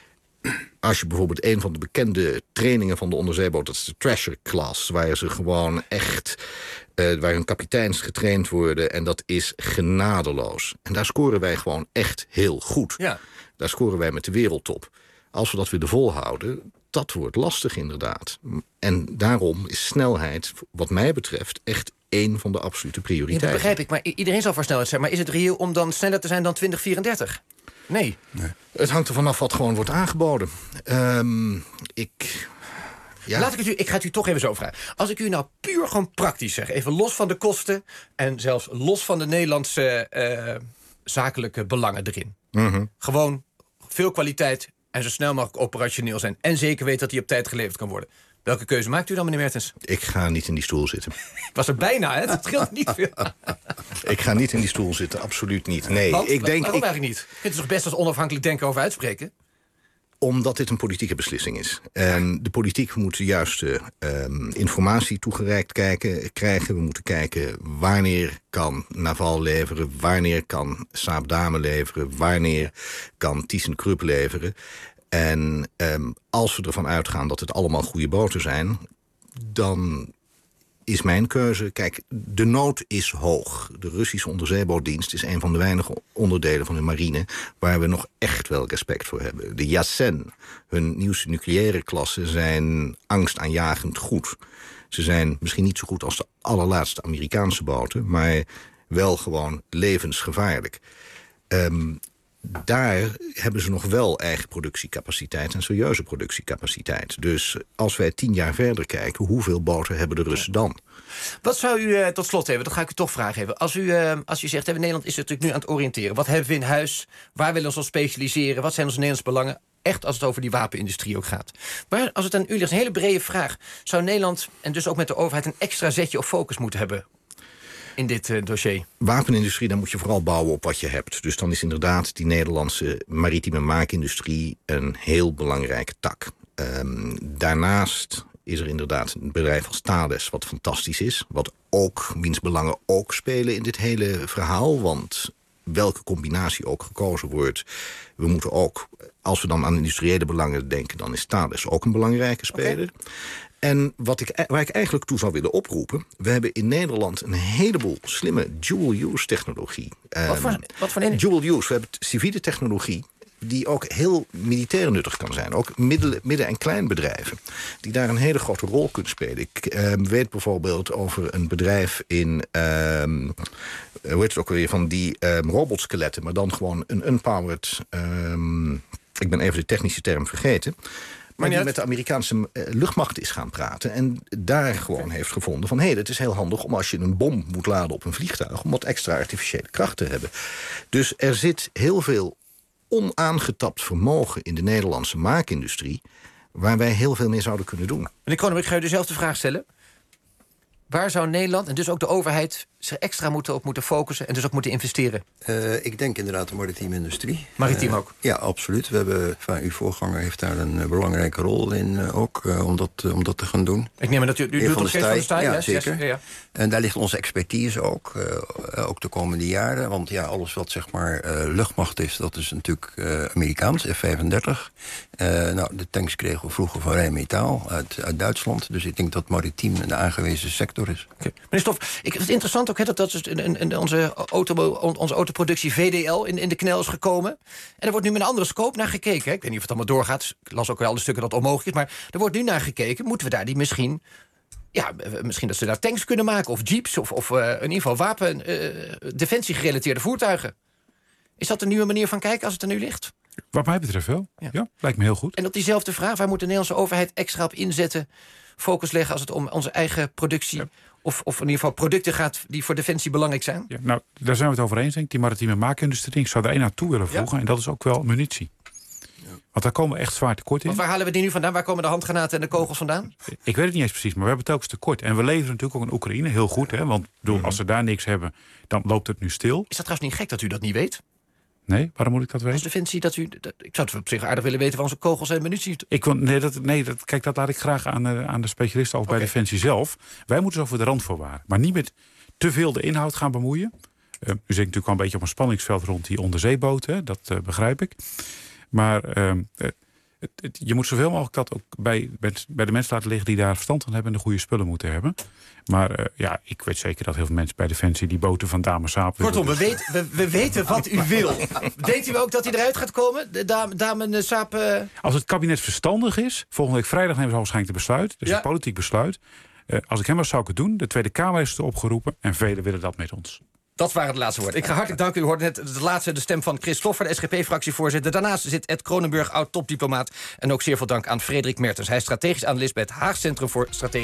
als je bijvoorbeeld een van de bekende trainingen van de onderzeeboot, dat is de Treasure Class, waar ze gewoon echt, uh, waar hun kapiteins getraind worden, en dat is genadeloos. En daar scoren wij gewoon echt heel goed. Ja. Daar scoren wij met de wereldtop. Als we dat willen volhouden, dat wordt lastig inderdaad. En daarom is snelheid, wat mij betreft, echt één van de absolute prioriteiten. Ja, dat begrijp ik, maar iedereen zal voor snelheid zijn. Maar is het reëel om dan sneller te zijn dan twintig vierendertig? Nee. nee. Het hangt er vanaf wat gewoon wordt aangeboden. Um, ik... Ja. Laat ik, het u, ik ga het u toch even zo vragen. Als ik u nou puur gewoon praktisch zeg, even los van de kosten en zelfs los van de Nederlandse uh, zakelijke belangen erin. Mm-hmm. Gewoon veel kwaliteit en zo snel mogelijk operationeel zijn. En zeker weten dat die op tijd geleverd kan worden. Welke keuze maakt u dan, meneer Mertens? Ik ga niet in die stoel zitten. Ik was er bijna, hè? Het scheelt niet veel. Ik ga niet in die stoel zitten, absoluut niet. Nee, Want, ik denk, waarom ik... eigenlijk niet? Je kunt er toch best als onafhankelijk denken over uitspreken? Omdat dit een politieke beslissing is. En de politiek moet de juiste um, informatie toegereikt kijken, krijgen. We moeten kijken wanneer kan Naval leveren, wanneer kan Saab Dame leveren, wanneer kan ThyssenKrupp leveren. En um, als we ervan uitgaan dat het allemaal goede boten zijn, dan is mijn keuze, kijk, de nood is hoog. De Russische onderzeebootdienst is een van de weinige onderdelen van de marine waar we nog echt wel respect voor hebben. De Yasen, hun nieuwste nucleaire klassen, zijn angstaanjagend goed. Ze zijn misschien niet zo goed als de allerlaatste Amerikaanse boten, maar wel gewoon levensgevaarlijk. Um, Daar hebben ze nog wel eigen productiecapaciteit en serieuze productiecapaciteit. Dus als wij tien jaar verder kijken, hoeveel boten hebben de Russen dan? Wat zou u uh, tot slot even, dat ga ik u toch vragen even. Als u, uh, als u zegt, hè, Nederland is natuurlijk nu aan het oriënteren. Wat hebben we in huis? Waar willen we ons op specialiseren? Wat zijn onze Nederlandse belangen? Echt als het over die wapenindustrie ook gaat. Maar als het aan u ligt, een hele brede vraag. Zou Nederland, en dus ook met de overheid, een extra zetje of focus moeten hebben in dit uh, dossier? Wapenindustrie, dan moet je vooral bouwen op wat je hebt. Dus dan is inderdaad die Nederlandse maritieme maakindustrie een heel belangrijke tak. Um, daarnaast is er inderdaad een bedrijf als Thales wat fantastisch is. Wat ook, wiens belangen ook spelen in dit hele verhaal. Want welke combinatie ook gekozen wordt, we moeten ook, als we dan aan industriële belangen denken, dan is Thales ook een belangrijke speler. Okay. En wat ik, waar ik eigenlijk toe zou willen oproepen, we hebben in Nederland een heleboel slimme dual-use technologie. Wat voor, wat voor een? Dual-use, we hebben civiele technologie die ook heel militair nuttig kan zijn. Ook midden-, midden- en kleinbedrijven die daar een hele grote rol kunnen spelen. Ik uh, weet bijvoorbeeld over een bedrijf in, uh, hoe heet het ook weer, van die uh, robotskeletten, maar dan gewoon een unpowered, uh, ik ben even de technische term vergeten, maar die met de Amerikaanse uh, luchtmacht is gaan praten en daar gewoon heeft gevonden van, hé, hey, dat is heel handig om als je een bom moet laden op een vliegtuig, om wat extra artificiële kracht te hebben. Dus er zit heel veel onaangetapt vermogen in de Nederlandse maakindustrie, waar wij heel veel mee zouden kunnen doen. Meneer Kronenberg, ik ga u dezelfde vraag stellen. Waar zou Nederland en dus ook de overheid zich extra moeten op moeten focussen en dus ook moeten investeren? Uh, ik denk inderdaad de maritieme industrie. Maritiem uh, ook? Ja, absoluut. We hebben, van, uw voorganger heeft daar een uh, belangrijke rol in uh, ook, uh, om, dat, uh, om dat te gaan doen. Ik neem aan dat u, u doet ook steeds van de stijl? Ja, yes, zeker. Yes, ja, ja. En daar ligt onze expertise ook, uh, ook de komende jaren. Want ja, alles wat zeg maar uh, luchtmacht is, dat is natuurlijk uh, Amerikaans, F vijfendertig. Uh, nou, de tanks kregen we vroeger van Rheinmetall uit, uit Duitsland. Dus ik denk dat maritiem een aangewezen sector is. Okay. Meneer Stoff, ik vind het interessant ook ook, hè, dat, dat is in, in onze, auto, onze autoproductie V D L in, in de knel is gekomen. En er wordt nu met een andere scope naar gekeken. Hè. Ik weet niet of het allemaal doorgaat. Ik las ook wel alle stukken dat het onmogelijk is. Maar er wordt nu naar gekeken. Moeten we daar die misschien... Ja, misschien dat ze daar tanks kunnen maken. Of jeeps. Of, of uh, in ieder geval wapen... Uh, defensie-gerelateerde voertuigen. Is dat een nieuwe manier van kijken als het er nu ligt? Wat mij betreft wel. Ja. ja, lijkt me heel goed. En op diezelfde vraag, waar moet de Nederlandse overheid extra op inzetten? Focus leggen als het om onze eigen productie... Ja. Of, of in ieder geval producten gaat die voor defensie belangrijk zijn? Ja, nou, daar zijn we het over eens, denk ik. Die maritieme maakindustrie. Ik zou er één aan toe willen voegen. Ja? En dat is ook wel munitie. Ja. Want daar komen we echt zwaar tekort in. Want waar halen we die nu vandaan? Waar komen de handgranaten en de kogels vandaan? Ik weet het niet eens precies, maar we hebben telkens tekort. En we leveren natuurlijk ook in Oekraïne heel goed. Hè? Want bedoel, mm-hmm. als ze daar niks hebben, dan loopt het nu stil. Is dat trouwens niet gek dat u dat niet weet? Nee, waarom moet ik dat weten? Als defensie dat u... Dat, ik zou het op zich aardig willen weten van onze kogels en munitie. Ik wil, nee, dat, nee dat, kijk, dat laat ik graag aan de, aan de specialisten over okay. bij Defensie zelf. Wij moeten zo voor de randvoorwaarden. Maar niet met te veel de inhoud gaan bemoeien. Uh, u zit natuurlijk wel een beetje op een spanningsveld rond die onderzeeboten. Hè, dat uh, begrijp ik. Maar uh, het, het, je moet zoveel mogelijk dat ook bij, bij de mensen laten liggen die daar verstand van hebben en de goede spullen moeten hebben. Maar uh, ja, ik weet zeker dat heel veel mensen bij Defensie die boten van Dame Saab... Kortom, we, weet, we, we weten wat u wil. Denkt u ook dat hij eruit gaat komen, de Dame, dame Saab? Uh... Als het kabinet verstandig is, volgende week vrijdag nemen ze waarschijnlijk de besluit. Dus ja. een politiek besluit. Uh, als ik hem was, zou ik het doen. De Tweede Kamer is er opgeroepen en velen willen dat met ons. Dat waren de laatste woorden. Ik ga hartelijk danken. U hoorde net de laatste de stem van Chris Kloffer, de S G P-fractievoorzitter. Daarnaast zit Ed Kronenburg, oud-topdiplomaat. En ook zeer veel dank aan Frederik Mertens. Hij is strategisch analist bij het Haag Centrum voor Strategische